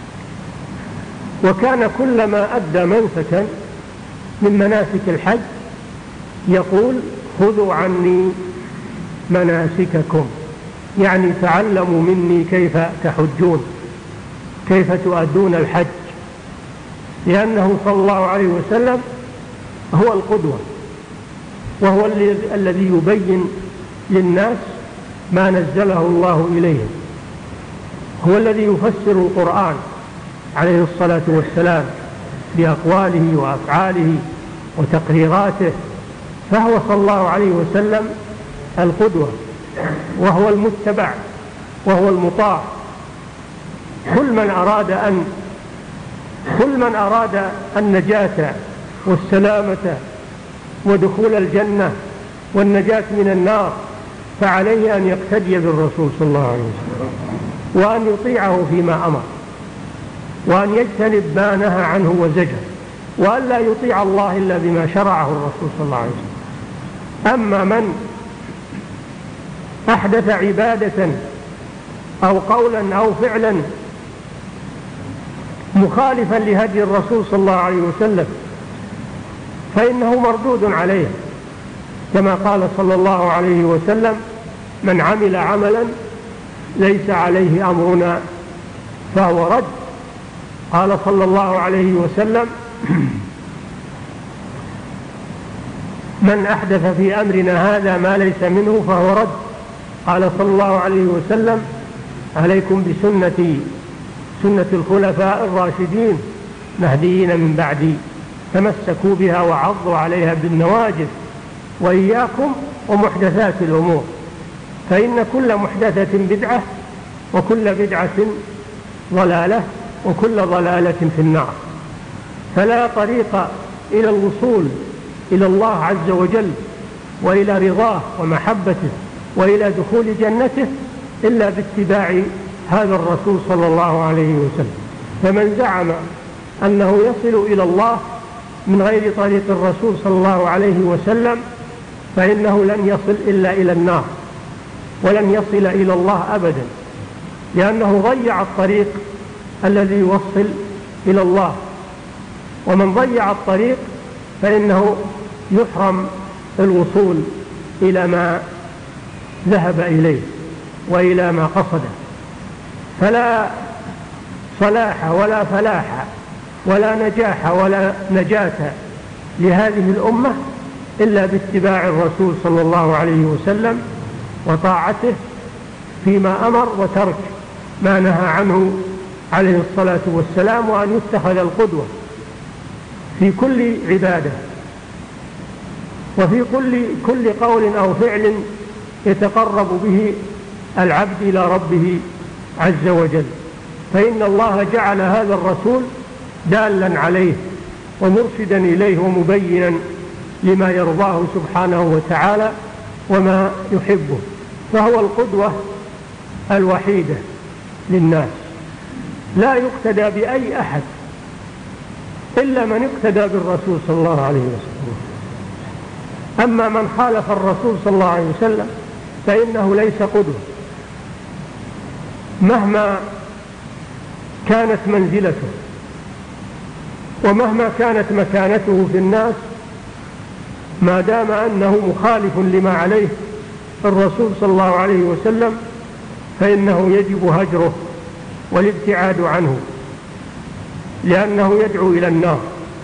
وكان كلما أدى منسكا من مناسك الحج يقول خذوا عني مناسككم، يعني تعلموا مني كيف تحجون، كيف تؤدون الحج، لأنه صلى الله عليه وسلم هو القدوة، وهو الذي يبين للناس ما نزله الله إليهم، هو الذي يفسر القرآن عليه الصلاة والسلام بأقواله وأفعاله وتقريراته، فهو صلى الله عليه وسلم القدوة، وهو المتبع، وهو المطاع. كل من أراد النجاة والسلامة ودخول الجنة والنجاة من النار فعليه أن يقتدي بالرسول صلى الله عليه وسلم، وأن يطيعه فيما أمر، وأن يجتنب ما نهى عنه وزجر، وأن لا يطيع الله إلا بما شرعه الرسول صلى الله عليه وسلم. أما من أحدث عبادة أو قولا أو فعلا مخالفا لهدي الرسول صلى الله عليه وسلم فإنه مردود عليه، كما قال صلى الله عليه وسلم من عمل عملا ليس عليه أمرنا فهو رد. قال صلى الله عليه وسلم من أحدث في أمرنا هذا ما ليس منه فهو رد. قال صلى الله عليه وسلم عليكم بسنتي سنة الخلفاء الراشدين مهديين من بعدي تمسكوا بها وعضوا عليها بالنواجذ، وإياكم ومحدثات الأمور فإن كل محدثة بدعة وكل بدعة ضلالة وكل ضلالة في النار. فلا طريق إلى الوصول إلى الله عز وجل وإلى رضاه ومحبته وإلى دخول جنته إلا باتباع هذا الرسول صلى الله عليه وسلم. فمن زعم أنه يصل إلى الله من غير طريق الرسول صلى الله عليه وسلم فإنه لن يصل إلا إلى النار ولن يصل إلى الله أبدا، لأنه ضيع الطريق الذي يوصل إلى الله، ومن ضيع الطريق فإنه يحرم الوصول إلى ما ذهب إليه وإلى ما قصده. فلا صلاح ولا فلاح ولا نجاح ولا نجاة لهذه الأمة إلا باتباع الرسول صلى الله عليه وسلم وطاعته فيما أمر وترك ما نهى عنه عليه الصلاة والسلام، وأن يتخذ القدوة في كل عبادة وفي كل قول أو فعل يتقرب به العبد إلى ربه عز وجل، فإن الله جعل هذا الرسول دالا عليه ومرشدا إليه ومبينا لما يرضاه سبحانه وتعالى وما يحبه، فهو القدوة الوحيدة للناس، لا يقتدى بأي أحد إلا من اقتدى بالرسول صلى الله عليه وسلم. أما من خالف الرسول صلى الله عليه وسلم فإنه ليس قدوة، مهما كانت منزلته ومهما كانت مكانته في الناس، ما دام أنه مخالف لما عليه الرسول صلى الله عليه وسلم فإنه يجب هجره والابتعاد عنه، لأنه يدعو إلى النار.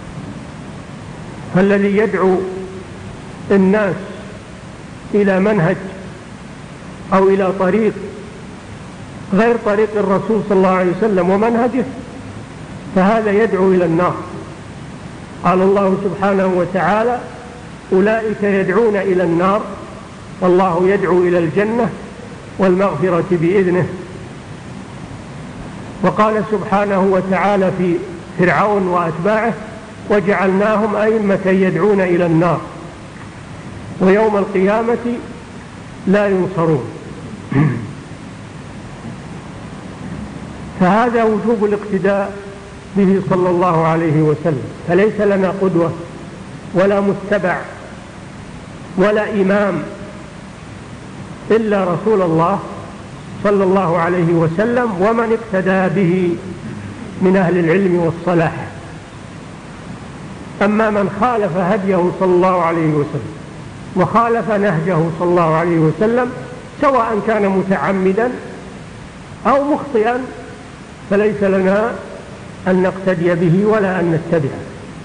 فالذي يدعو الناس إلى منهج أو إلى طريق غير طريق الرسول صلى الله عليه وسلم ومنهجه فهذا يدعو إلى النار. قال الله سبحانه وتعالى أولئك يدعون إلى النار والله يدعو إلى الجنة والمغفرة بإذنه. وقال سبحانه وتعالى في فرعون وأتباعه وجعلناهم أئمة يدعون إلى النار. ويوم القيامة لا ينصرون. فهذا وجوب الاقتداء به صلى الله عليه وسلم، فليس لنا قدوة ولا متبع ولا إمام إلا رسول الله صلى الله عليه وسلم ومن اقتدى به من أهل العلم والصلاح. أما من خالف هديه صلى الله عليه وسلم وخالف نهجه صلى الله عليه وسلم سواء كان متعمدا أو مخطئا فليس لنا أن نقتدي به ولا أن نتبعه.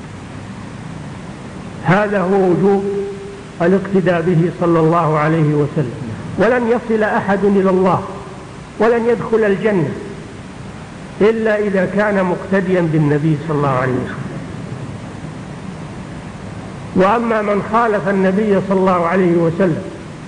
هذا هو وجوب الاقتداء به صلى الله عليه وسلم. ولن يصل أحد إلى الله ولن يدخل الجنة إلا إذا كان مقتديا بالنبي صلى الله عليه وسلم. وأما من خالف النبي صلى الله عليه وسلم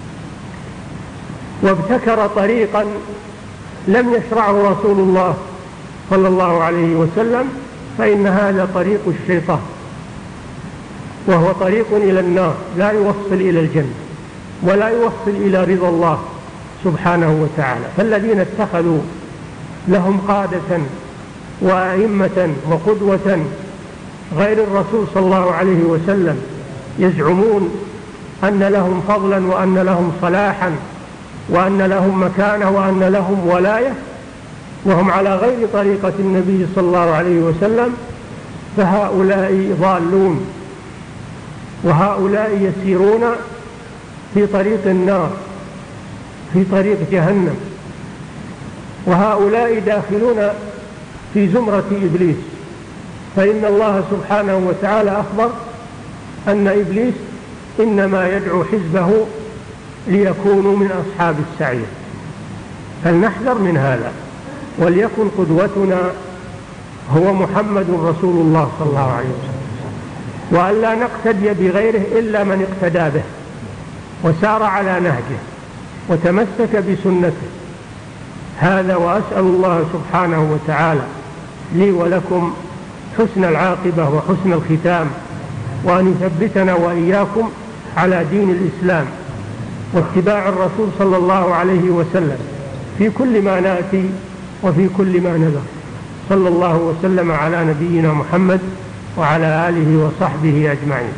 وابتكر طريقا لم يشرعه رسول الله صلى الله عليه وسلم فإن هذا طريق الشيطان، وهو طريق إلى النار لا يوصل إلى الجنة ولا يوصل إلى رضا الله سبحانه وتعالى. فالذين اتخذوا لهم قادة وأئمة وقدوة غير الرسول صلى الله عليه وسلم يزعمون أن لهم فضلا وأن لهم صلاحا وأن لهم مكانة وأن لهم ولاية وهم على غير طريقة النبي صلى الله عليه وسلم، فهؤلاء ضالون، وهؤلاء يسيرون في طريق النار، في طريق جهنم، وهؤلاء داخلون في زمرة إبليس. فإن الله سبحانه وتعالى أخبر أن إبليس إنما يدعو حزبه ليكونوا من أصحاب السعير. فلنحذر من هذا، وليكن قدوتنا هو محمد رسول الله صلى الله عليه وسلم، وأن لا نقتدي بغيره إلا من اقتدى به وسار على نهجه وتمسك بسنته. هذا، وأسأل الله سبحانه وتعالى لي ولكم حسن العاقبة وحسن الختام، وأن يثبتنا وإياكم على دين الإسلام واتباع الرسول صلى الله عليه وسلم في كل ما نأتي وفي كل ما نذر. صلى الله وسلم على نبينا محمد وعلى آله وصحبه أجمعين.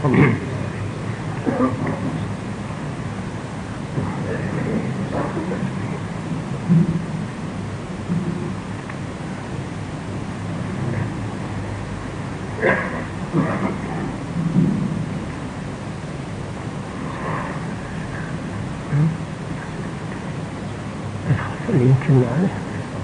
يمكن عليه.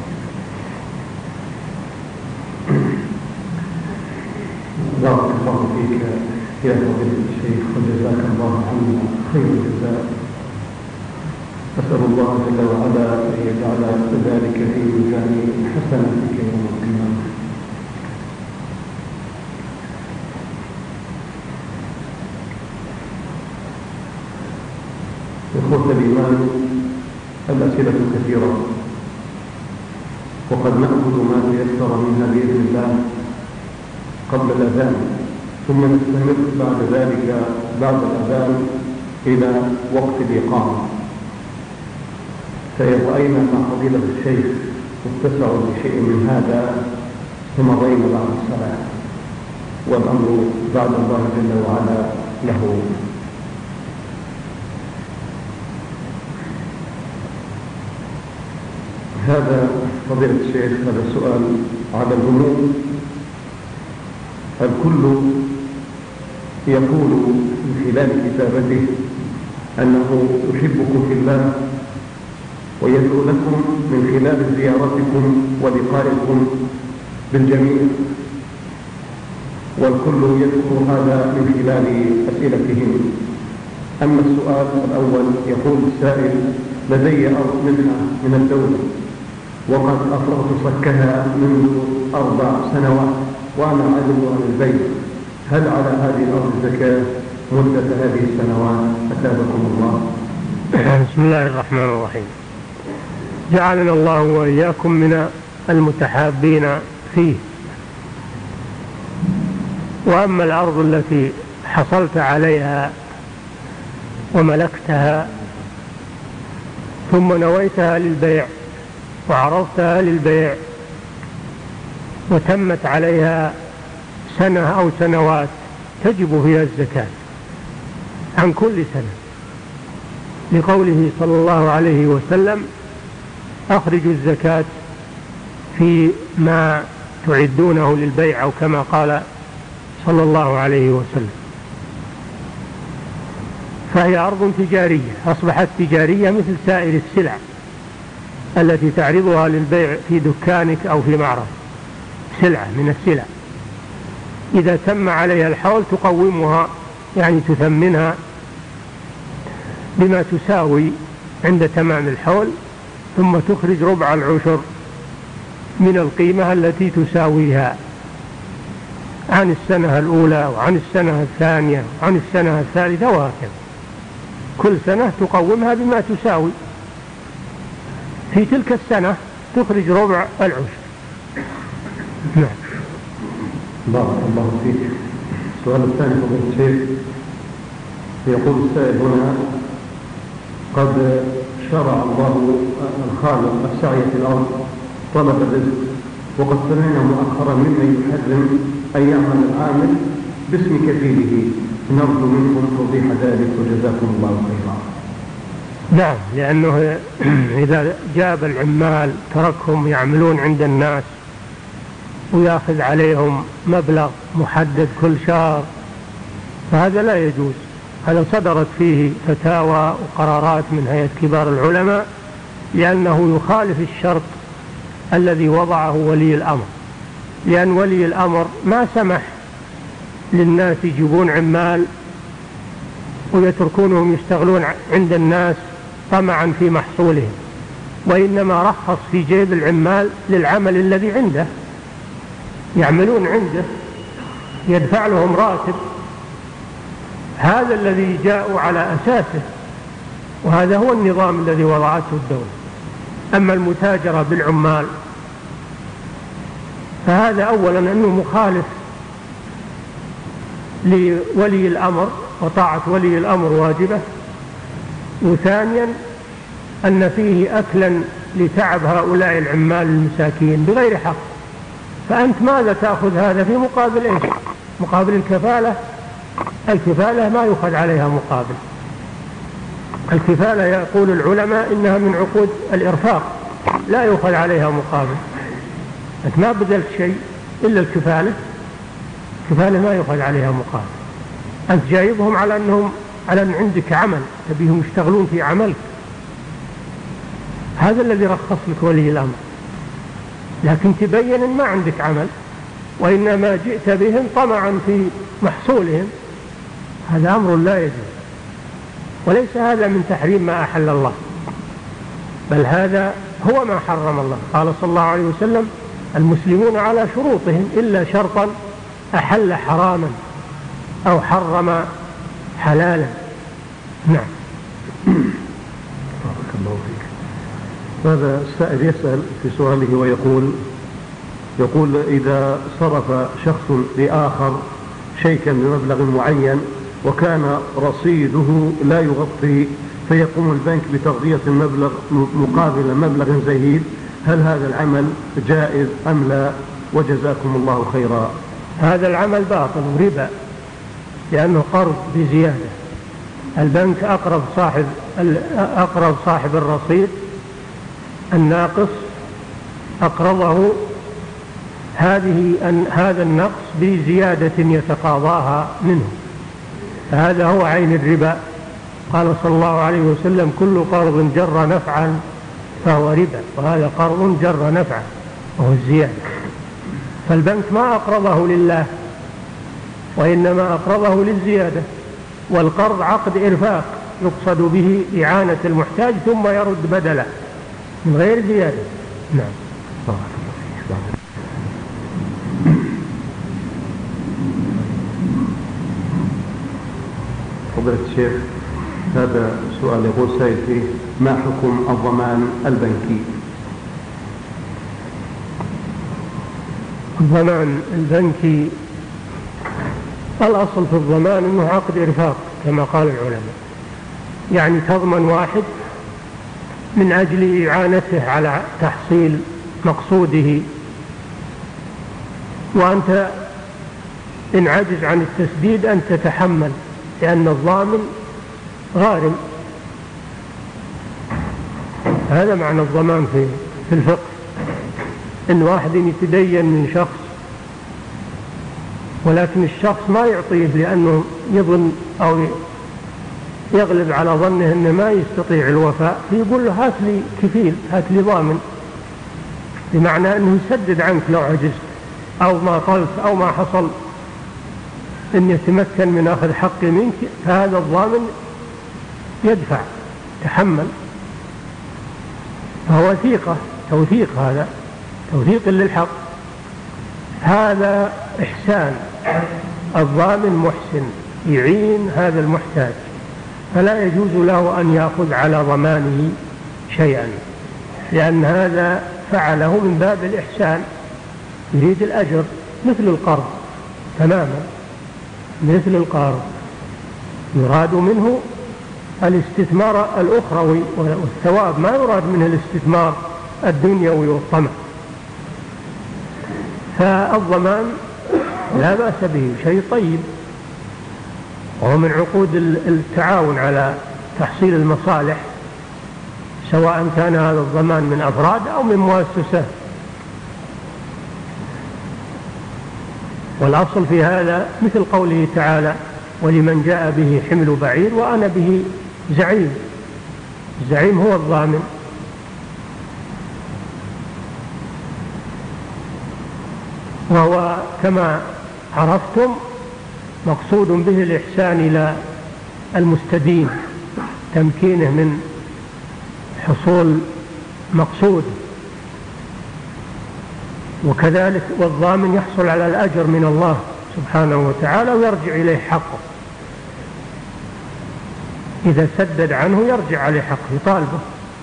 بارك الله فيك يا فضيلة الشيخ وجزاك الله عنا خير الجزاء. أسأل الله جل وعلا أن يجعل ذلك في ميزان حسناتك يوم القيامة. إخوة الإيمان، الأسئلة كثيرة وقد نأخذ ما تيسر منها بإذن الله قبل الأذان، ثم نستمر بعد ذلك بعد الأذان إلى وقت الإقامة. فإذا رأينا مع فضيلة الشيخ متسع بشيء من هذا فمضينا بعد الصلاة، والأمر بعد الله جل وعلا له. هذا فضيلة الشيخ هذا سؤال على العموم. الكل يقول من خلال كتابته أنه يحبكم في الله ويدعو لكم من خلال زيارتكم ولقائكم بالجميع، والكل يذكر هذا من خلال أسئلتهم. أما السؤال الأول يقول السائل: لدي أرض منها من الدولة وقد أفرغت صكها منذ 4 سنوات وأنا عدل عن البيت، هل على هذه الأرض زكاة مدة هذه السنوات؟ أتابكم الله. بسم الله الرحمن الرحيم. جعلنا الله وإياكم من المتحابين فيه. وأما الأرض التي حصلت عليها وملكتها ثم نويتها للبيع وعرضتها للبيع وتمت عليها سنة أو سنوات تجب فيها الزكاة عن كل سنة، لقوله صلى الله عليه وسلم: أخرجوا الزكاة في ما تعدونه للبيع، أو كما قال صلى الله عليه وسلم. فهي أرض تجارية، أصبحت تجارية مثل سائر السلع التي تعرضها للبيع في دكانك أو في معرض، سلعة من السلع إذا تم عليها الحول تقومها، يعني تثمنها بما تساوي عند تمام الحول، ثم تخرج ربع العشر من القيمة التي تساويها عن السنة الأولى وعن السنة الثانية وعن السنة الثالثة، وهكذا كل سنة تقومها بما تساوي. في تلك السنة تخرج ربع العشر. نعم. بارك الله فيك. السؤال الثاني فضيلة الشيخ، يقول السائل هنا: قد شرع الله الخالق السعي في الأرض طلب الرزق، وقد سمعنا مؤخرا ممن يحرم أن يعمل العامل باسم كفيله، نرجو منكم توضيح ذلك وجزاكم الله خيرا. نعم، لأنه إذا جاب العمال تركهم يعملون عند الناس ويأخذ عليهم مبلغ محدد كل شهر، فهذا لا يجوز. هذا صدرت فيه فتاوى وقرارات من هيئة كبار العلماء، لأنه يخالف الشرط الذي وضعه ولي الأمر، لأن ولي الأمر ما سمح للناس يجيبون عمال ويتركونهم يشتغلون عند الناس طمعا في محصولهم، وإنما رخص في جيب العمال للعمل الذي عنده، يعملون عنده يدفع لهم راتب، هذا الذي جاءوا على أساسه، وهذا هو النظام الذي وضعته الدولة. أما المتاجرة بالعمال فهذا أولا أنه مخالف لولي الأمر، وطاعة ولي الأمر واجبة، وثانيا أن فيه أكلا لتعب هؤلاء العمال المساكين بغير حق. فأنت ماذا تأخذ هذا في مقابل إيش؟ مقابل الكفالة؟ الكفالة ما يؤخذ عليها مقابل. الكفالة يقول العلماء إنها من عقود الإرفاق، لا يؤخذ عليها مقابل. أنت ما بذلت شيء إلا الكفالة، الكفالة ما يؤخذ عليها مقابل. أنت جايبهم على أن عندك عمل تبيهم يشتغلون في عملك، هذا الذي رخص لك ولي الأمر، لكن تبين أن ما عندك عمل وإنما جئت بهم طمعا في محصولهم، هذا أمر لا يجوز. وليس هذا من تحريم ما أحل الله، بل هذا هو ما حرم الله. قال صلى الله عليه وسلم: المسلمون على شروطهم إلا شرطا أحل حراما أو حرم حلالا. نعم. بارك الله فيك. هذا السائل يسأل في سؤاله ويقول: إذا صرف شخص لآخر شيئا بمبلغ معين وكان رصيده لا يغطي، فيقوم البنك بتغطية المبلغ مقابل مبلغ زهيد، هل هذا العمل جائز أم لا؟ وجزاكم الله خيرا. هذا العمل باطل وربا، لأنه قرض بزيادة. البنك أقرض صاحب الرصيد الناقص، أقرضه هذا النقص بزيادة يتقاضاها منه، فهذا هو عين الربا. قال صلى الله عليه وسلم: كل قرض جر نفعا فهو ربا، وهذا قرض جر نفعا وهو الزيادة. فالبنك ما أقرضه لله، وإنما أقرضه للزيادة، والقرض عقد إرفاق يقصد به إعانة المحتاج ثم يرد بدله من غير زيادة. نعم. فضيلة الشيخ، هذا سؤال يقول سائل فيه: ما حكم الضمان البنكي؟ الضمان البنكي الأصل في الضمان أنه عقد إرفاق كما قال العلماء، يعني تضمن واحد من أجل إعانته على تحصيل مقصوده، وأنت إن عجز عن التسديد أن تتحمل، لأن الضامن غارم. هذا معنى الضمان في الفقه، إن واحد يتدين من شخص ولكن الشخص ما يعطيه لأنه يظن أو يغلب على ظنه أنه ما يستطيع الوفاء، يقول له هات لي كفيل، هات لي ضامن، بمعنى أنه يسدد عنك لو عجزت أو ما قلت أو ما حصل أن يتمكن من أخذ حقي منك، فهذا الضامن يدفع، تحمل. فهو ثيقة، توثيق، هذا توثيق للحق، هذا إحسان. الضامن محسن يعين هذا المحتاج، فلا يجوز له أن يأخذ على ضمانه شيئا، لأن هذا فعله من باب الإحسان، يريد الأجر، مثل القرض تماما، مثل القرض يراد منه الاستثمار الأخروي والثواب، ما يراد منه الاستثمار الدنيوي والطمع. فالضمان لا بأس به، شيء طيب، وهو من عقود التعاون على تحصيل المصالح، سواء كان هذا الضمان من أفراد أو من مؤسسات. والأصل في هذا مثل قوله تعالى: ولمن جاء به حمل بعير وأنا به زعيم. الزعيم هو الضامن. وهو كما عرفتم مقصود به الإحسان إلى المستدين، تمكينه من حصول مقصود، وكذلك والضامن يحصل على الأجر من الله سبحانه وتعالى ويرجع إليه حقه، إذا سدد عنه يرجع عليه حقه يطالبه،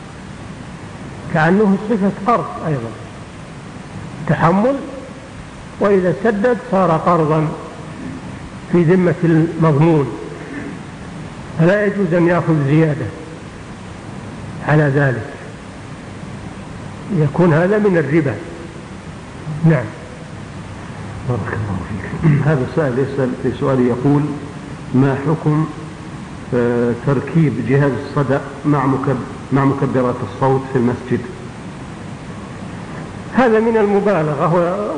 كأنه صفة قرض أيضا، تحمل، وإذا سدد صار قرضا في ذمة المضمون، فلا يجوز أن يأخذ زيادة على ذلك، يكون هذا من الربا. نعم. بارك الله فيك. هذا السائل يسأل في سؤال يقول: ما حكم تركيب جهاز الصدى مع مكبرات الصوت في المسجد؟ هذا من المبالغة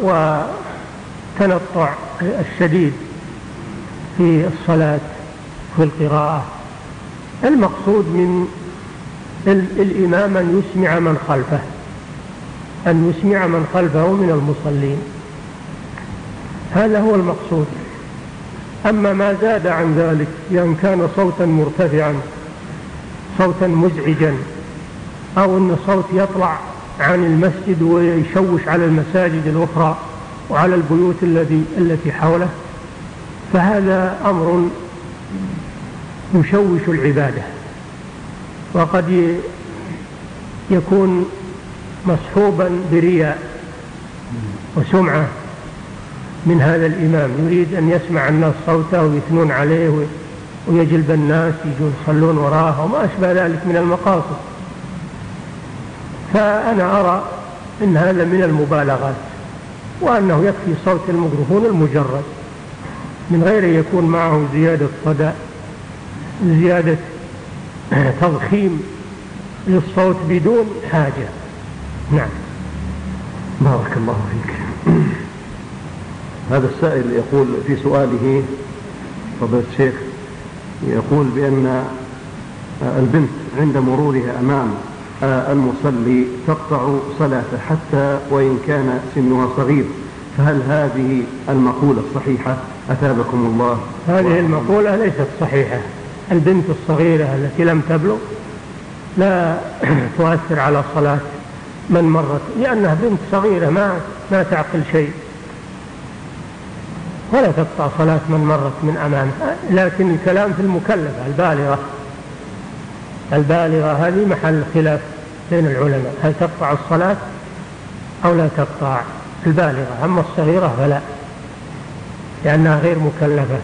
وتنطع الشديد في الصلاة في القراءة. المقصود من الإمام أن يسمع من خلفه، أن يسمع من خلفه من المصلين، هذا هو المقصود. أما ما زاد عن ذلك، يعني كان صوتا مرتفعا، صوتا مزعجا، أو أن صوت يطلع عن المسجد ويشوش على المساجد الأخرى وعلى البيوت التي حوله، فهذا أمر يشوش العبادة، وقد يكون مصحوبا برياء وسمعة من هذا الإمام، يريد أن يسمع الناس صوته ويثنون عليه ويجلب الناس يجون يصلون وراه وما أشبه ذلك من المقاصد. فأنا أرى أن هذا من المبالغات، وأنه يكفي صوت الميكروفون المجرد من غير يكون معه زيادة صدى، زيادة تضخيم للصوت بدون حاجة. نعم. بارك الله فيك. هذا السائل يقول في سؤاله فضيلة الشيخ، يقول بأن البنت عند مرورها أمام المصلي تقطع صلاته حتى وإن كان سنها صغير، فهل هذه المقولة صحيحة؟ أثابكم الله. هذه المقولة ليست صحيحة. البنت الصغيرة التي لم تبلغ لا تؤثر على صلاة من مرت، لأنها بنت صغيرة ما تعقل شيء، ولا تقطع صلاة من مرت من أمامها. لكن الكلام في المكلفة البالغة هذه محل خلاف بين العلماء، هل تقطع الصلاة أو لا تقطع البالغة. أما الصغيرة فلا، لأنها غير مكلفة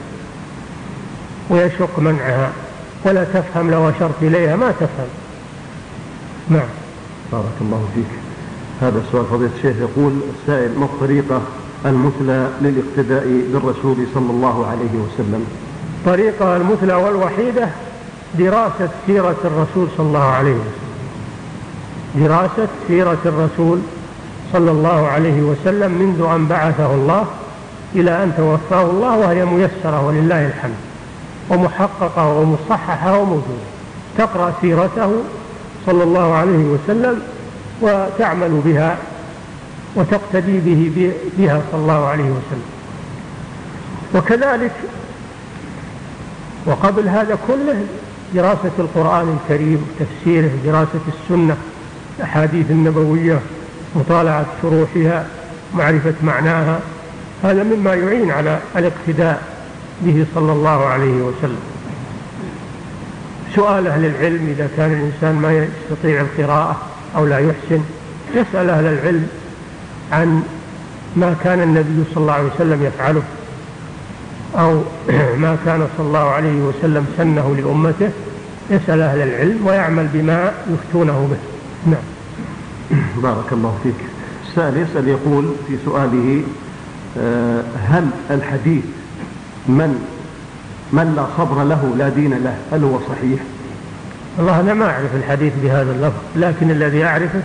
ويشق منعها، ولا تفهم، لو أشرت إليها ما تفهم، نعم. بارك الله فيك. هذا السؤال فضيلة الشيخ، يقول السائل: ما الطريقة المثلى للاقتداء بالرسول صلى الله عليه وسلم؟ الطريقة المثلى والوحيدة دراسة سيرة الرسول صلى الله عليه وسلم، دراسة سيرة الرسول صلى الله عليه وسلم منذ أن بعثه الله إلى أن توفاه الله، وهي ميسرة ولله الحمد، ومحققة ومصححة وموجودة. تقرأ سيرته صلى الله عليه وسلم وتعمل بها وتقتدي بها صلى الله عليه وسلم. وكذلك وقبل هذا كله دراسة القرآن الكريم، تفسيره، دراسة السنة، الأحاديث النبوية، مطالعة شروحها، معرفة معناها، هذا مما يعين على الاقتداء به صلى الله عليه وسلم. سؤال أهل العلم إذا كان الإنسان ما يستطيع القراءة أو لا يحسن، يسأل أهل العلم عن ما كان النبي صلى الله عليه وسلم يفعله، أو ما كان صلى الله عليه وسلم سنه لأمته، يسأل أهل العلم ويعمل بما يفتونه به. نعم. بارك الله فيك. السائل يسأل يقول في سؤاله: هل الحديث من لا صبر له لا دين له، هل هو صحيح؟ والله أنا ما أعرف الحديث بهذا اللفظ، لكن الذي أعرفه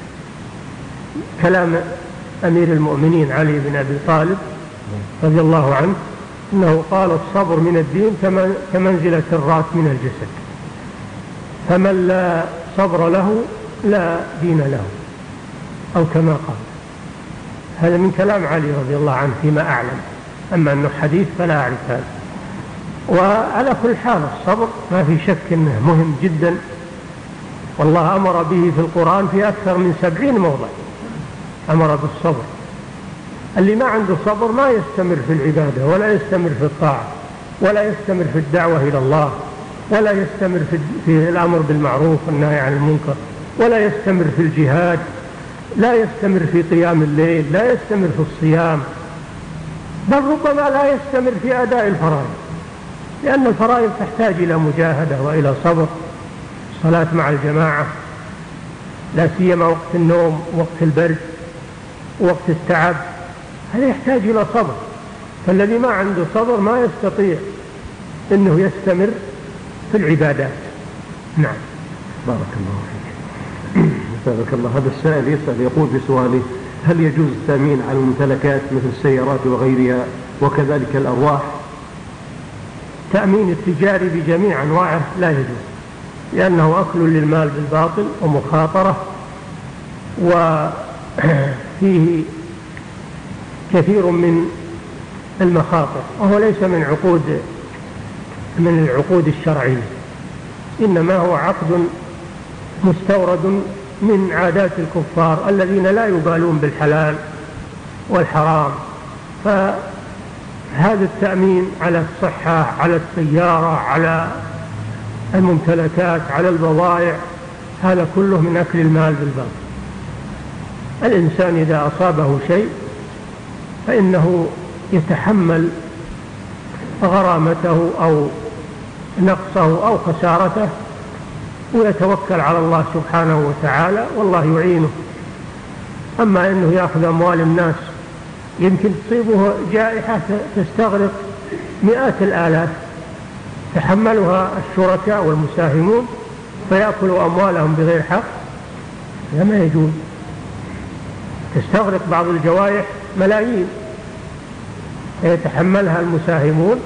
كلام أمير المؤمنين علي بن أبي طالب رضي الله عنه، إنه قال: الصبر من الدين كمنزلة الرأس من الجسد، فمن لا صبر له لا دين له، أو كما قال. هذا من كلام علي رضي الله عنه فيما أعلم، أما أنه حديث فلا أعرف هذا. وعلى كل حال الصبر ما في شك أنه مهم جدا، والله أمر به في القرآن في أكثر من 70 موضع، أمر بالصبر. اللي ما عنده صبر ما يستمر في العبادة، ولا يستمر في الطاعة، ولا يستمر في الدعوة إلى الله، ولا يستمر في الأمر بالمعروف والنهي عن المنكر، ولا يستمر في الجهاد، لا يستمر في قيام الليل، لا يستمر في الصيام، بل ربما لا يستمر في أداء الفرائض، لأن الفرائض تحتاج إلى مجاهدة وإلى صبر. الصلاة مع الجماعة، لا سيما وقت النوم، وقت البرد، وقت التعب، هذا يحتاج إلى صبر. فالذي ما عنده صبر ما يستطيع أنه يستمر في العبادات. نعم. بارك الله فيك. بارك الله. هذا السائل يسأل يقول في سؤاله: هل يجوز التأمين على الممتلكات مثل السيارات وغيرها وكذلك الأرواح؟ تأمين التجاري بجميع أنواعه لا يجوز، لأنه أكل للمال بالباطل ومخاطرة، وفيه كثير من المخاطر، وهو ليس من العقود الشرعية، إنما هو عقد مستورد من عادات الكفار الذين لا يبالون بالحلال والحرام. فهذا التأمين على الصحة، على السيارة، على الممتلكات، على البضائع، هذا كله من أكل المال بالباطل. الإنسان إذا أصابه شيء فإنه يتحمل غرامته أو نقصه أو خسارته، ويتوكل على الله سبحانه وتعالى، والله يعينه. أما أنه يأخذ أموال الناس، يمكن تصيبه جائحة تستغرق مئات الآلاف، تحملها الشركاء والمساهمون فيأكلوا أموالهم بغير حق، لا، ما يجوز. تستغرق بعض الجوائح ملايين يتحملها المساهمون،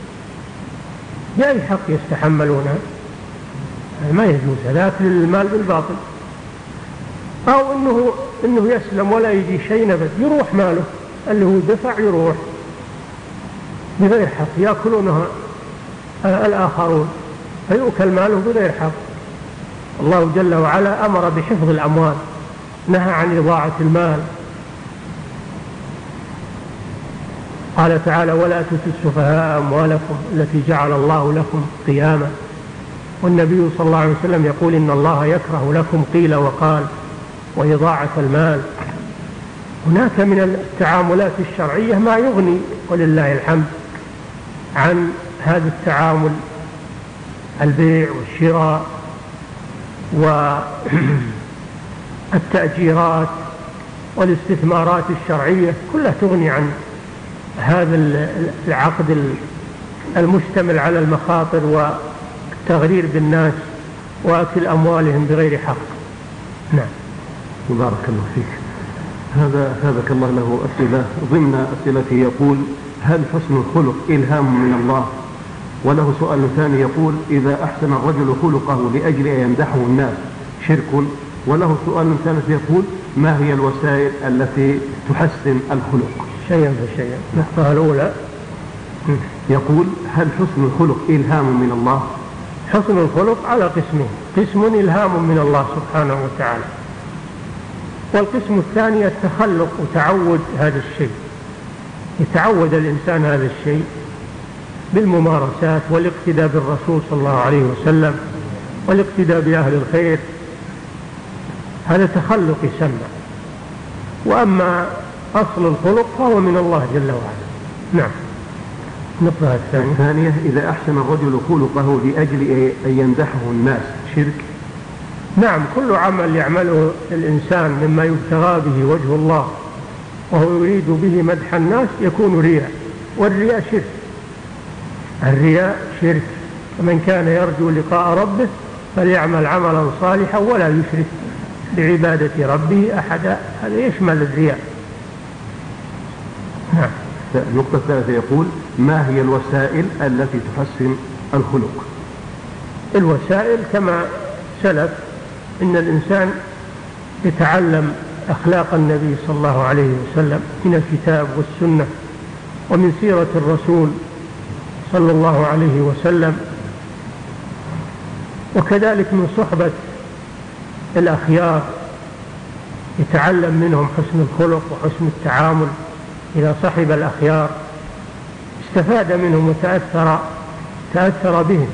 بأي حق يستحملونها؟ ما يجوز، هذا أكل المال بالباطل. أو إنه يسلم ولا يجي شيء نبت، يروح ماله اللي هو دفع، يروح بغير حق، يأكلونها الآخرون، فيؤكل ماله بغير حق. الله جل وعلا أمر بحفظ الأموال، نهى عن إضاعة المال. قال تعالى: ولا تؤتوا السفهاء أموالكم التي جعل الله لكم قياما. والنبي صلى الله عليه وسلم يقول: إن الله يكره لكم قيل وقال وإضاعة المال. هناك من التعاملات الشرعية ما يغني ولله الحمد عن هذا التعامل، البيع والشراء والتأجيرات والاستثمارات الشرعية كلها تغني عن هذا العقد المشتمل على المخاطر والتغرير بالناس وأكل أموالهم بغير حق. نعم. بارك الله فيك. هذا ثابك الله له أسئلة. ضمن أسئلته يقول: هل حسن الخلق إلهام من الله؟ وله سؤال ثاني يقول: إذا أحسن الرجل خلقه لأجل أن يمدحه الناس شرك؟ وله سؤال ثالث يقول: ما هي الوسائل التي تحسن الخلق؟ شيئا فشيئا. النقطة الأولى يقول: هل حسن الخلق إلهام من الله؟ حسن الخلق على قسمين: قسم إلهام من الله سبحانه وتعالى، والقسم الثاني التخلق وتعود هذا الشيء. يتعود الإنسان هذا الشيء بالممارسات والاقتداء بالرسول صلى الله عليه وسلم والاقتداء بأهل الخير، هذا تخلق يسمى. وأما أصل الخلق فهو من الله جل وعلا. نعم. النقطة الثانية: إذا أحسن الرجل خلقه لأجل أن يمدحه الناس شرك؟ نعم، كل عمل يعمله الإنسان مما يبتغى به وجه الله وهو يريد به مدح الناس يكون رياء، والرياء شرك. الرياء شرك. فمن كان يرجو لقاء ربه فليعمل عملا صالحا ولا يشرك بعبادة ربه أحدا. هذا يشمل الرياء. نعم. النقطة الثالثة يقول: ما هي الوسائل التي تحسن الخلق؟ الوسائل كما سلف، إن الإنسان يتعلم أخلاق النبي صلى الله عليه وسلم من الكتاب والسنة ومن سيرة الرسول صلى الله عليه وسلم، وكذلك من صحبة الأخيار يتعلم منهم حسن الخلق وحسن التعامل. إذا صحب الأخيار استفاد منهم وتأثر بهم.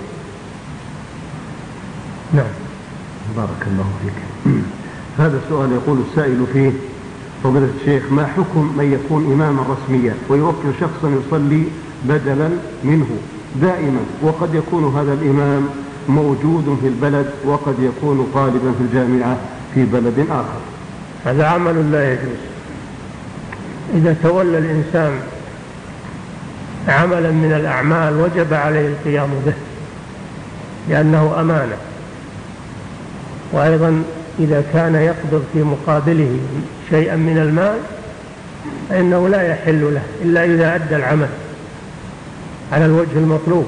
نعم. بارك الله فيك. هذا السؤال يقول السائل فيه: فضيلة الشيخ، ما حكم من يكون إماما رسميا ويوكل شخصا يصلي بدلا منه دائما، وقد يكون هذا الإمام موجود في البلد وقد يكون طالبا في الجامعة في بلد آخر؟ هذا عمل لا يجوز. إذا تولى الإنسان عملا من الأعمال وجب عليه القيام به لأنه أمانة. وأيضا إذا كان يقبض في مقابله شيئا من المال فإنه لا يحل له إلا إذا أدى العمل على الوجه المطلوب.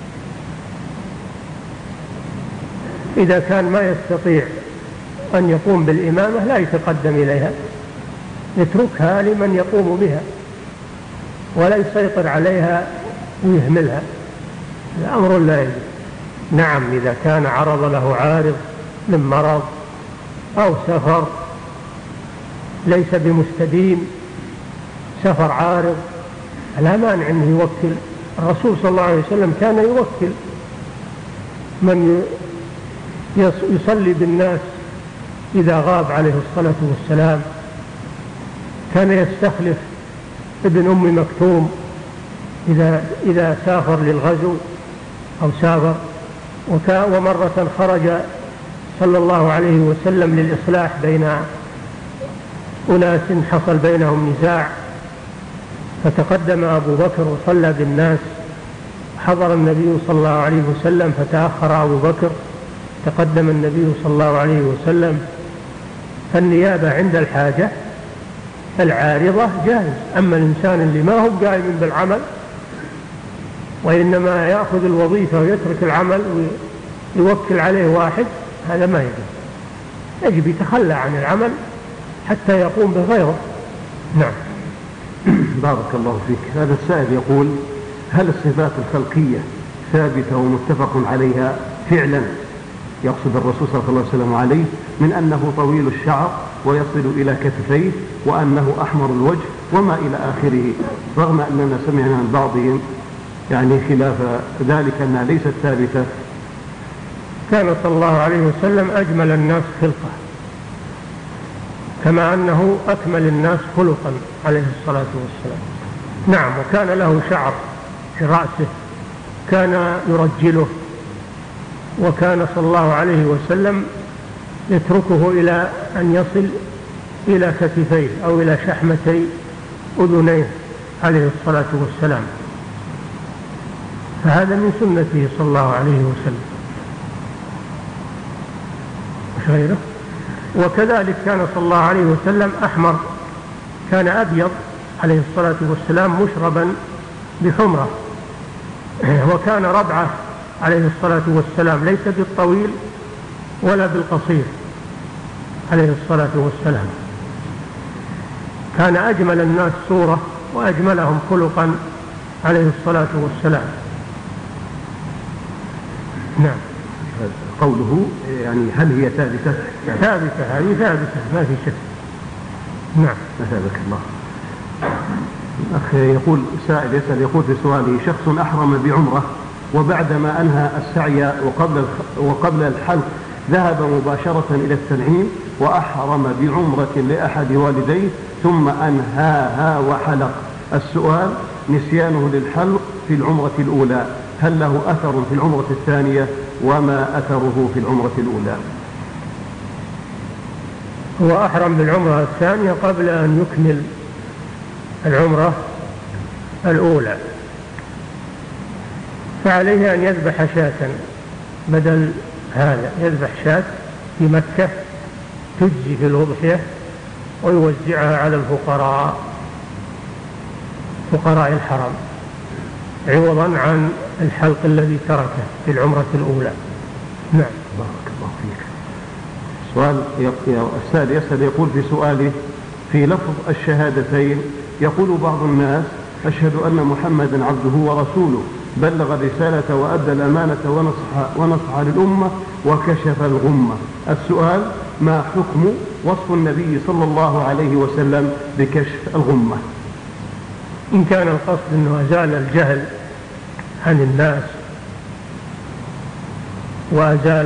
إذا كان ما يستطيع أن يقوم بالإمامة لا يتقدم إليها، يتركها لمن يقوم بها ولا يسيطر عليها ويهملها. الأمر لا يجوز. نعم، إذا كان عرض له عارض من مرض أو سفر ليس بمستديم، سفر عارض، لا مانع أنه يوكل. الرسول صلى الله عليه وسلم كان يوكل من يصلي بالناس إذا غاب عليه الصلاة والسلام. كان يستخلف ابن أم مكتوم إذا سافر للغزو أو سافر. ومرة خرج صلى الله عليه وسلم للإصلاح بين أناس حصل بينهم نزاع، فتقدم أبو بكر وصلى بالناس. حضر النبي صلى الله عليه وسلم فتأخر أبو بكر، تقدم النبي صلى الله عليه وسلم. فالنيابة عند الحاجة العارضة جائز. أما الإنسان اللي ما هو قائم بالعمل وإنما يأخذ الوظيفة ويترك العمل ويوكل عليه واحد، هذا ما يجب. يجب يتخلى عن العمل حتى يقوم بغيره. نعم. بارك الله فيك. هذا السائل يقول: هل الصفات الخلقية ثابتة ومتفق عليها فعلا؟ يقصد الرسول صلى الله عليه وسلم عليه من أنه طويل الشعر ويصل إلى كتفيه وأنه أحمر الوجه وما إلى آخره، رغم أننا سمعنا عن بعضهم يعني خلاف ذلك أنها ليست ثابتة. كان صلى الله عليه وسلم أجمل الناس خلقة، كما أنه أكمل الناس خلقا عليه الصلاة والسلام. نعم. وكان له شعر في رأسه كان يرجله، وكان صلى الله عليه وسلم يتركه إلى أن يصل إلى كتفيه أو إلى شحمتي أذنيه عليه الصلاة والسلام، فهذا من سنته صلى الله عليه وسلم. مش غيره. وكذلك كان صلى الله عليه وسلم أحمر، كان أبيض عليه الصلاة والسلام مشربا بحمرة، وكان ربعه عليه الصلاة والسلام ليس بالطويل ولا بالقصير عليه الصلاة والسلام، كان أجمل الناس صورة وأجملهم خلقا عليه الصلاة والسلام. نعم. قوله يعني هل هي ثابتة؟ ثابتة، هذه ثابتة ما في شك. نعم. أثابك الله. أخي يقول سائل يسأل يقول في سؤاله: شخص أحرم بعمرة وبعدما أنهى السعي وقبل الحلق ذهب مباشرة إلى التنعيم وأحرم بعمرة لأحد والديه ثم أنهاها وحلق. السؤال: نسيانه للحلق في العمرة الأولى هل له أثر في العمرة الثانية؟ وما أثره في العمرة الأولى؟ هو أحرم بالعمرة الثانية قبل أن يكمل العمرة الأولى، فعليه أن يذبح شاة بدل هذا، يذبح شاة في مكة تجزي في الأضحية ويوزعها على فقراء الحرم عوضا عن الحلق الذي تركه في العمرة الأولى. نعم. بارك الله فيك. سؤال السائل يسأل يقول في سؤاله: في لفظ الشهادتين يقول بعض الناس: أشهد أن محمدا عبده ورسوله بلغ الرسالة وأدى الأمانة ونصح للأمة وكشف الغمة. السؤال: ما حكم وصف النبي صلى الله عليه وسلم بكشف الغمة؟ إن كان القصد أنه أزال الجهل عن الناس وأزال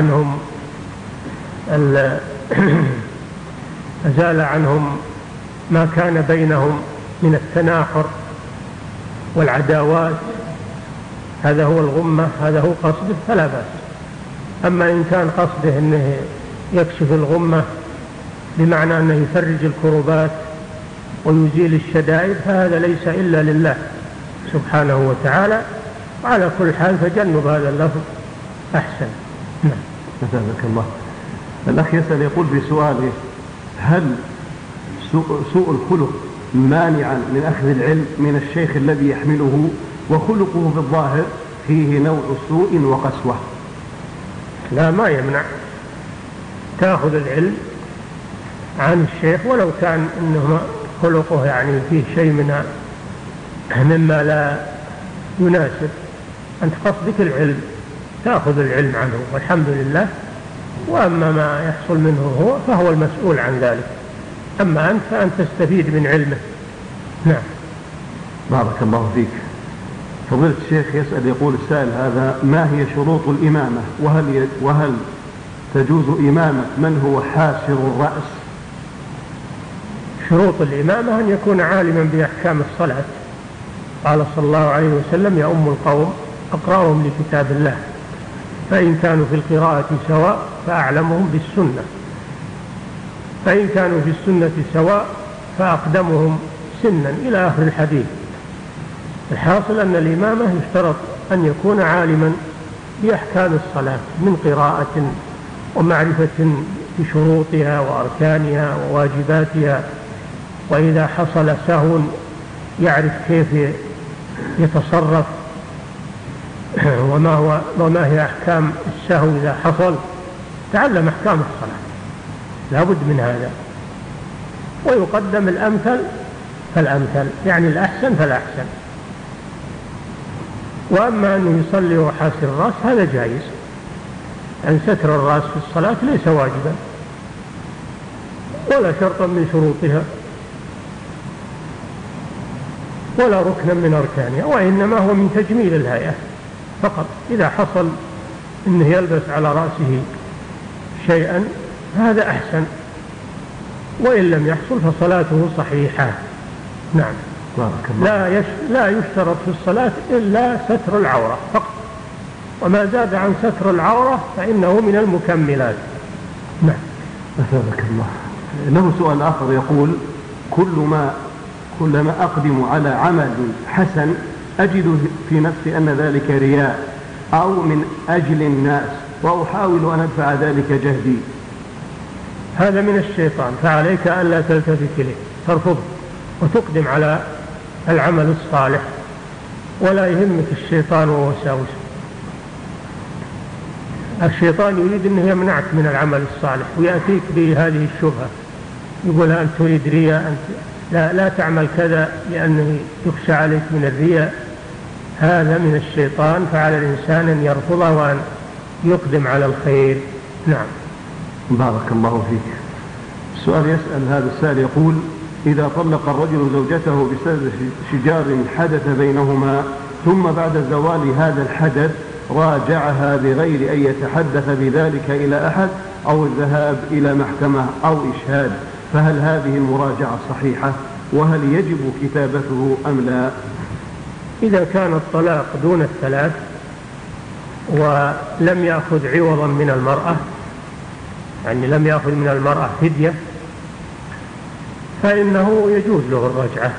عنهم ما كان بينهم من التناحر والعداوات، هذا هو الغمة، هذا هو قصده فلا بأس. أما إن كان قصده أنه يكشف الغمة بمعنى أنه يفرج الكربات ويزيل الشدائد فهذا ليس إلا لله سبحانه وتعالى، وعلى كل حال تجنب هذا اللفظ أحسن. نعم. جزاك الله. الأخ يسأل يقول في سؤاله: هل سوء الخلق مانعا من أخذ العلم من الشيخ الذي يحمله وخلقه في الظاهر فيه نوع سوء وقسوة؟ لا، ما يمنع تأخذ العلم عن الشيخ ولو كان إنه خلقه يعني فيه شيء مما لا يناسب. أنت قصدك العلم تأخذ العلم عنه والحمد لله، وأما ما يحصل منه هو فهو المسؤول عن ذلك، أما أنت فأنت تستفيد من علمه. نعم. بارك الله فيك. فضيلة الشيخ يسأل يقول السائل هذا: ما هي شروط الإمامة وهل تجوز إمامة من هو حاسر الرأس؟ شروط الإمامة أن يكون عالما بأحكام الصلاة، قال صلى الله عليه وسلم: يؤم القوم أقرأهم لكتاب الله، فإن كانوا في القراءة سواء فأعلمهم بالسنة، فإن كانوا في السنة سواء فأقدمهم سنا إلى آخر الحديث. الحاصل أن الإمامة يشترط أن يكون عالما بأحكام الصلاة من قراءة ومعرفة بشروطها وأركانها وواجباتها، وإذا حصل سهو يعرف كيف يتصرف وما هي أحكام السهو إذا حصل، تعلم أحكام الصلاة، لا بد من هذا. ويقدم الأمثل فالأمثل، يعني الأحسن فالأحسن. وأما أنه يصلي وحاسر الرأس هذا جائز، أن ستر الرأس في الصلاة ليس واجبا ولا شرطا من شروطها ولا ركنا من أركانها، وإنما هو من تجميل الهيئة فقط. إذا حصل أنه يلبس على رأسه شيئا هذا أحسن، وإن لم يحصل فصلاته صحيحة. نعم. لا يشترط في الصلاة إلا ستر العورة فقط، وما زاد عن ستر العورة فإنه من المكملات. نعم. أثابك الله. له سؤال آخر يقول: كلما أقدم على عمل حسن أجد في نفسي أن ذلك رياء أو من أجل الناس، وأحاول أن أدفع ذلك جهدي. هذا من الشيطان، فعليك ألا تلتفت إليه، ترفضه وتقدم على العمل الصالح، ولا يهمك الشيطان ووساوسه. الشيطان يريد أنه يمنعك من العمل الصالح ويأتيك بهذه الشبهة، يقول: أنت تريد رياء، أنت لا تعمل كذا لأنه يخشى عليك من الرياء. هذا من الشيطان، فعلى الإنسان أن يرفضه وأن يقدم على الخير. نعم. بارك الله فيك. السؤال يسأل هذا السائل يقول: إذا طلق الرجل زوجته بسبب شجار حدث بينهما، ثم بعد زوال هذا الحدث راجعها بغير أن يتحدث بذلك إلى أحد أو الذهاب إلى محكمة أو إشهاد، فهل هذه المراجعة صحيحة؟ وهل يجب كتابته أم لا؟ إذا كان الطلاق دون الثلاث ولم يأخذ عوضا من المرأة، يعني لم يأخذ من المرأة فدية، فإنه يجوز له الرجعة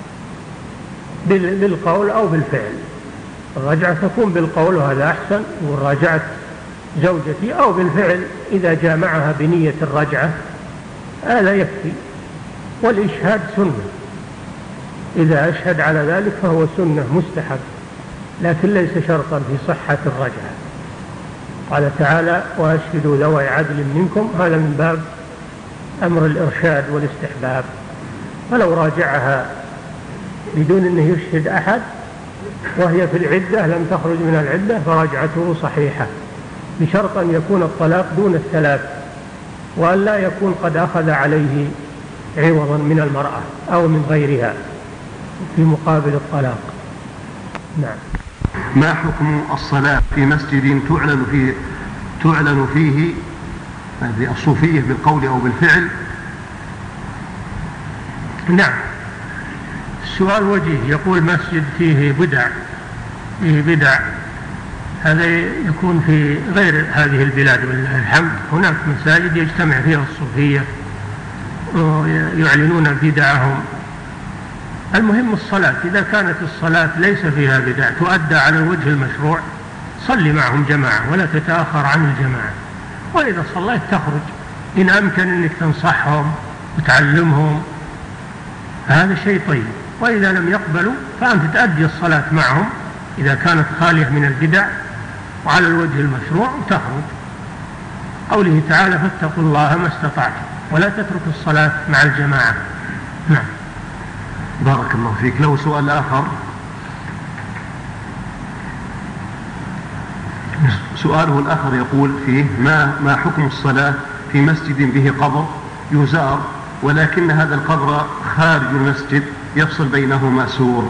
بالقول أو بالفعل. الرجعة تكون بالقول وهذا أحسن، وراجعت زوجتي، أو بالفعل إذا جامعها بنية الرجعة هذا يكفي. والإشهاد سنة، إذا أشهد على ذلك فهو سنة مستحب، لكن ليس شرطا في صحة الرجعة. قال تعالى: وأشهدوا ذوي عدل منكم، هذا من باب أمر الإرشاد والاستحباب. فلو راجعها بدون أنه يشهد أحد وهي في العدة لم تخرج من العدة فرجعته صحيحة، بشرط أن يكون الطلاق دون الثلاث، وأن لا يكون قد أخذ عليه عوضا من المرأة أو من غيرها في مقابل الطلاق. نعم. ما حكم الصلاة في مسجد تعلن فيه هذه الصوفية بالقول أو بالفعل؟ نعم. السؤال وجيه، يقول مسجد فيه بدع، هذا يكون في غير هذه البلاد ولله الحمد. هناك مساجد يجتمع فيها الصوفية ويعلنون بدعهم. المهم الصلاة، إذا كانت الصلاة ليس فيها بدع تؤدى على الوجه المشروع، صلي معهم جماعة ولا تتأخر عن الجماعة. وإذا صليت تخرج إن أمكن أنك تنصحهم وتعلمهم، هذا شيء طيب. وإذا لم يقبلوا فأنت تؤدي الصلاة معهم إذا كانت خالية من البدع وعلى الوجه المشروع وتخرج. قوله تعالى: فاتقوا الله ما استطعتم، ولا تتركوا الصلاة مع الجماعة. نعم. بارك الله فيك. له سؤال آخر، سؤاله الآخر يقول فيه: ما حكم الصلاة في مسجد به قبر يزار، ولكن هذا القبر خارج المسجد يفصل بينهما سور؟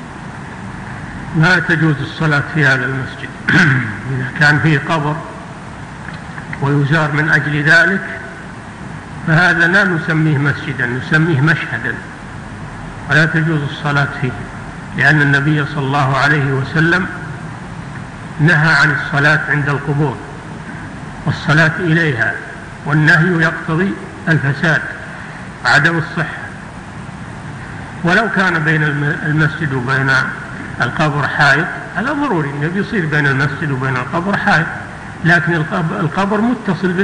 لا تجوز الصلاة في هذا المسجد. إذا كان فيه قبر ويزار من أجل ذلك فهذا لا نسميه مسجدا، نسميه مشهدا، ولا تجوز الصلاة فيه، لأن النبي صلى الله عليه وسلم نهى عن الصلاة عند القبور والصلاة إليها، والنهي يقتضي الفساد وعدم الصحة. ولو كان بين المسجد وبين القبر حائط هذا ضروري أنه يصير بين المسجد وبين القبر حائط، لكن القبر متصل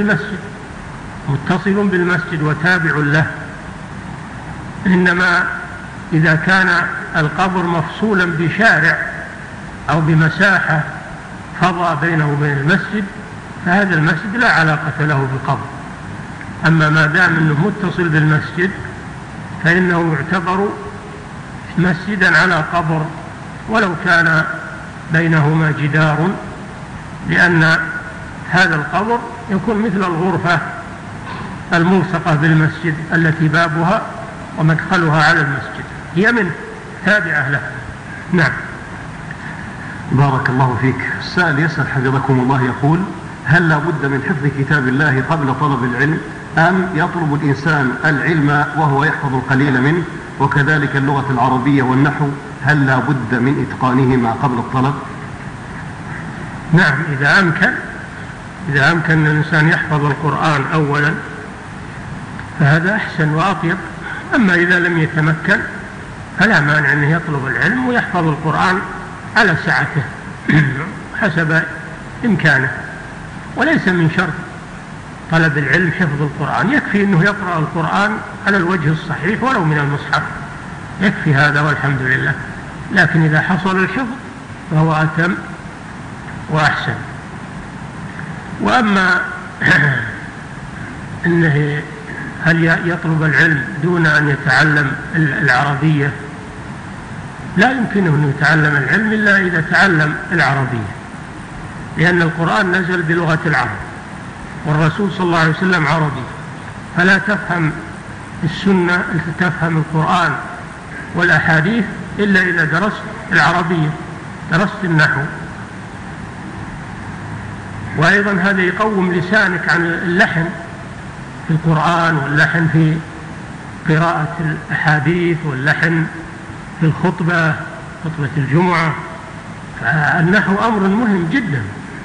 بالمسجد وتابع له. إنما إذا كان القبر مفصولا بشارع أو بمساحة فضاء بينه وبين المسجد فهذا المسجد لا علاقة له بالقبر. أما ما دام أنه متصل بالمسجد فإنه يعتبر مسجدا على قبر ولو كان بينهما جدار، لأن هذا القبر يكون مثل الغرفة الملصقة بالمسجد التي بابها ومدخلها على المسجد، هي منه تابعة له. نعم. بارك الله فيك. السائل يسأل حفظكم الله يقول: هل لا بد من حفظ كتاب الله قبل طلب العلم، أم يطلب الإنسان العلم وهو يحفظ القليل منه؟ وكذلك اللغة العربية والنحو، هل لا بد من إتقانهما قبل الطلب؟ نعم، إذا أمكن إذا أمكن الإنسان يحفظ القرآن أولا فهذا أحسن وأطيب. أما إذا لم يتمكن فلا مانع أنه يطلب العلم ويحفظ القرآن على سعته حسب إمكانه. وليس من شرط طلب العلم حفظ القرآن، يكفي أنه يقرأ القرآن على الوجه الصحيح ولو من المصحف، يكفي هذا والحمد لله. لكن إذا حصل الحفظ فهو أتم وأحسن. وأما أنه هل يطلب العلم دون أن يتعلم العربية، لا يمكنه أن يتعلم العلم إلا إذا تعلم العربية، لأن القرآن نزل بلغة العرب والرسول صلى الله عليه وسلم عربي، فلا تفهم السنة تفهم القرآن والأحاديث إلا إذا درست العربية، درست النحو. وأيضا هذا يقوم لسانك عن اللحن في القرآن واللحن في قراءة الأحاديث واللحن في الخطبة، خطبة الجمعة. فالنحو أمر مهم جدا،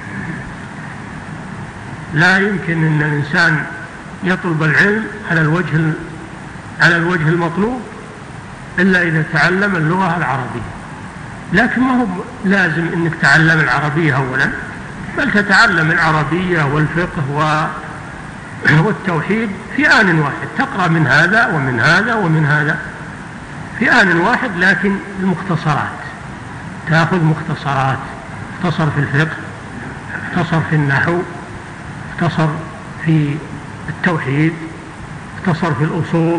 لا يمكن أن الإنسان يطلب العلم على الوجه المطلوب إلا إذا تعلم اللغة العربية. لكن ما هو لازم أنك تعلم العربية أولا، بل تتعلم العربية والفقه والتوحيد في آن واحد، تقرأ من هذا ومن هذا ومن هذا في آن واحد، لكن المختصرات تأخذ مختصرات، اختصر في الفقه، اختصر في النحو، اختصر في التوحيد، اختصر في الأصول،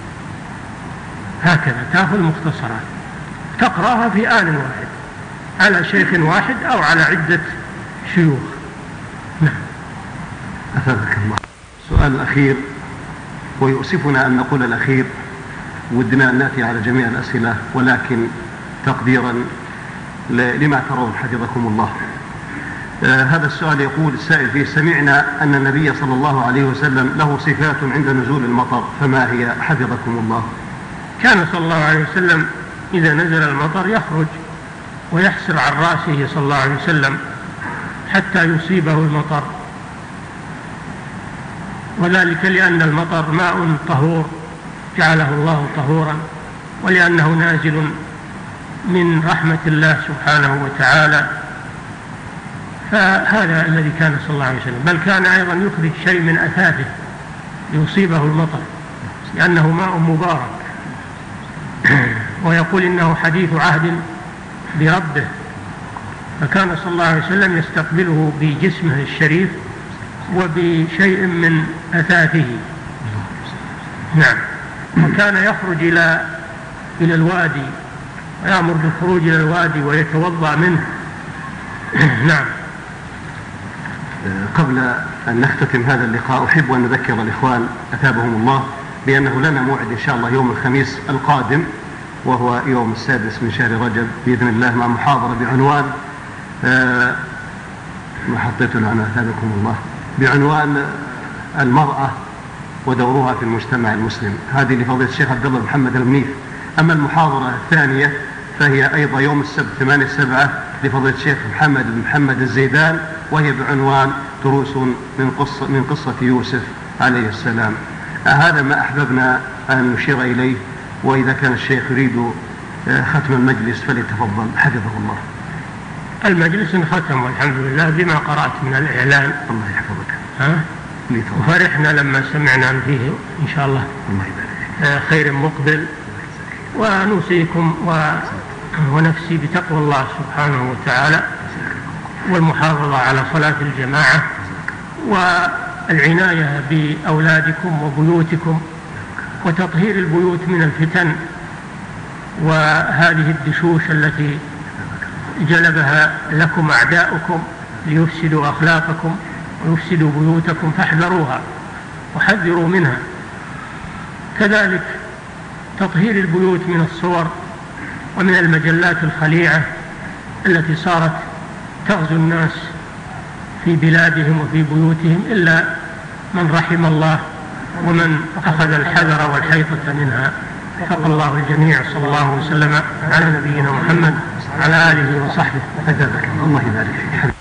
هكذا تأخذ مختصرات تقرأها في آن واحد على شيخ واحد أو على عدة شيوخ. نعم. أفادك الله. السؤال الأخير، ويؤسفنا أن نقول الأخير، ودنا أن نأتي على جميع الأسئلة، ولكن تقديرا لما ترون حفظكم الله. هذا السؤال يقول السائل فيه: سمعنا أن النبي صلى الله عليه وسلم له صفات عند نزول المطر، فما هي حفظكم الله؟ كان صلى الله عليه وسلم إذا نزل المطر يخرج ويحسر عن رأسه صلى الله عليه وسلم حتى يصيبه المطر، وذلك لأن المطر ماء طهور جعله الله طهورا، ولأنه نازل من رحمة الله سبحانه وتعالى. فهذا الذي كان صلى الله عليه وسلم، بل كان أيضا يخرج شيء من أثاثه ليصيبه المطر لأنه ماء مبارك، ويقول إنه حديث عهد بربه، فكان صلى الله عليه وسلم يستقبله بجسمه الشريف وبشيء من أثاثه. نعم. وكان يخرج إلى الوادي ويأمر بالخروج إلى الوادي ويتوضأ منه. نعم. قبل أن نختتم هذا اللقاء أحب أن نذكر الإخوان أثابهم الله بأنه لنا موعد إن شاء الله يوم الخميس القادم، وهو يوم 6 من شهر رجب بإذن الله، مع محاضرة بعنوان ما حطيت العنوان أثابكم الله، بعنوان المرأة ودورها في المجتمع المسلم. هذه لفضيلة الشيخ عبد الله محمد المنيف. أما المحاضرة الثانية فهي أيضا يوم السبت 8/7 لفضيلة الشيخ محمد الزيدان، وهي بعنوان دروس من قصة يوسف عليه السلام. هذا ما أحببنا أن نشير إليه، وإذا كان الشيخ يريد ختم المجلس فليتفضل حفظه الله. المجلس ختم والحمد لله بما قرأت من الإعلان. الله يحفظك. وفرحنا لما سمعنا فيه إن شاء الله خير مقبل، ونوصيكم ونفسي بتقوى الله سبحانه وتعالى، والمحافظة على صلاة الجماعة، والعناية بأولادكم وبيوتكم، وتطهير البيوت من الفتن وهذه الدشوش التي جلبها لكم أعداؤكم ليفسدوا أخلاقكم ويفسدوا بيوتكم، فاحذروها وحذروا منها. كذلك تطهير البيوت من الصور ومن المجلات الخليعة التي صارت تغزو الناس في بلادهم وفي بيوتهم، إلا من رحم الله ومن أخذ الحذر والحيطة منها. وفق الله الجميع. صلى الله وسلم على نبينا محمد وعلى آله وصحبه. الله يبارك فيك.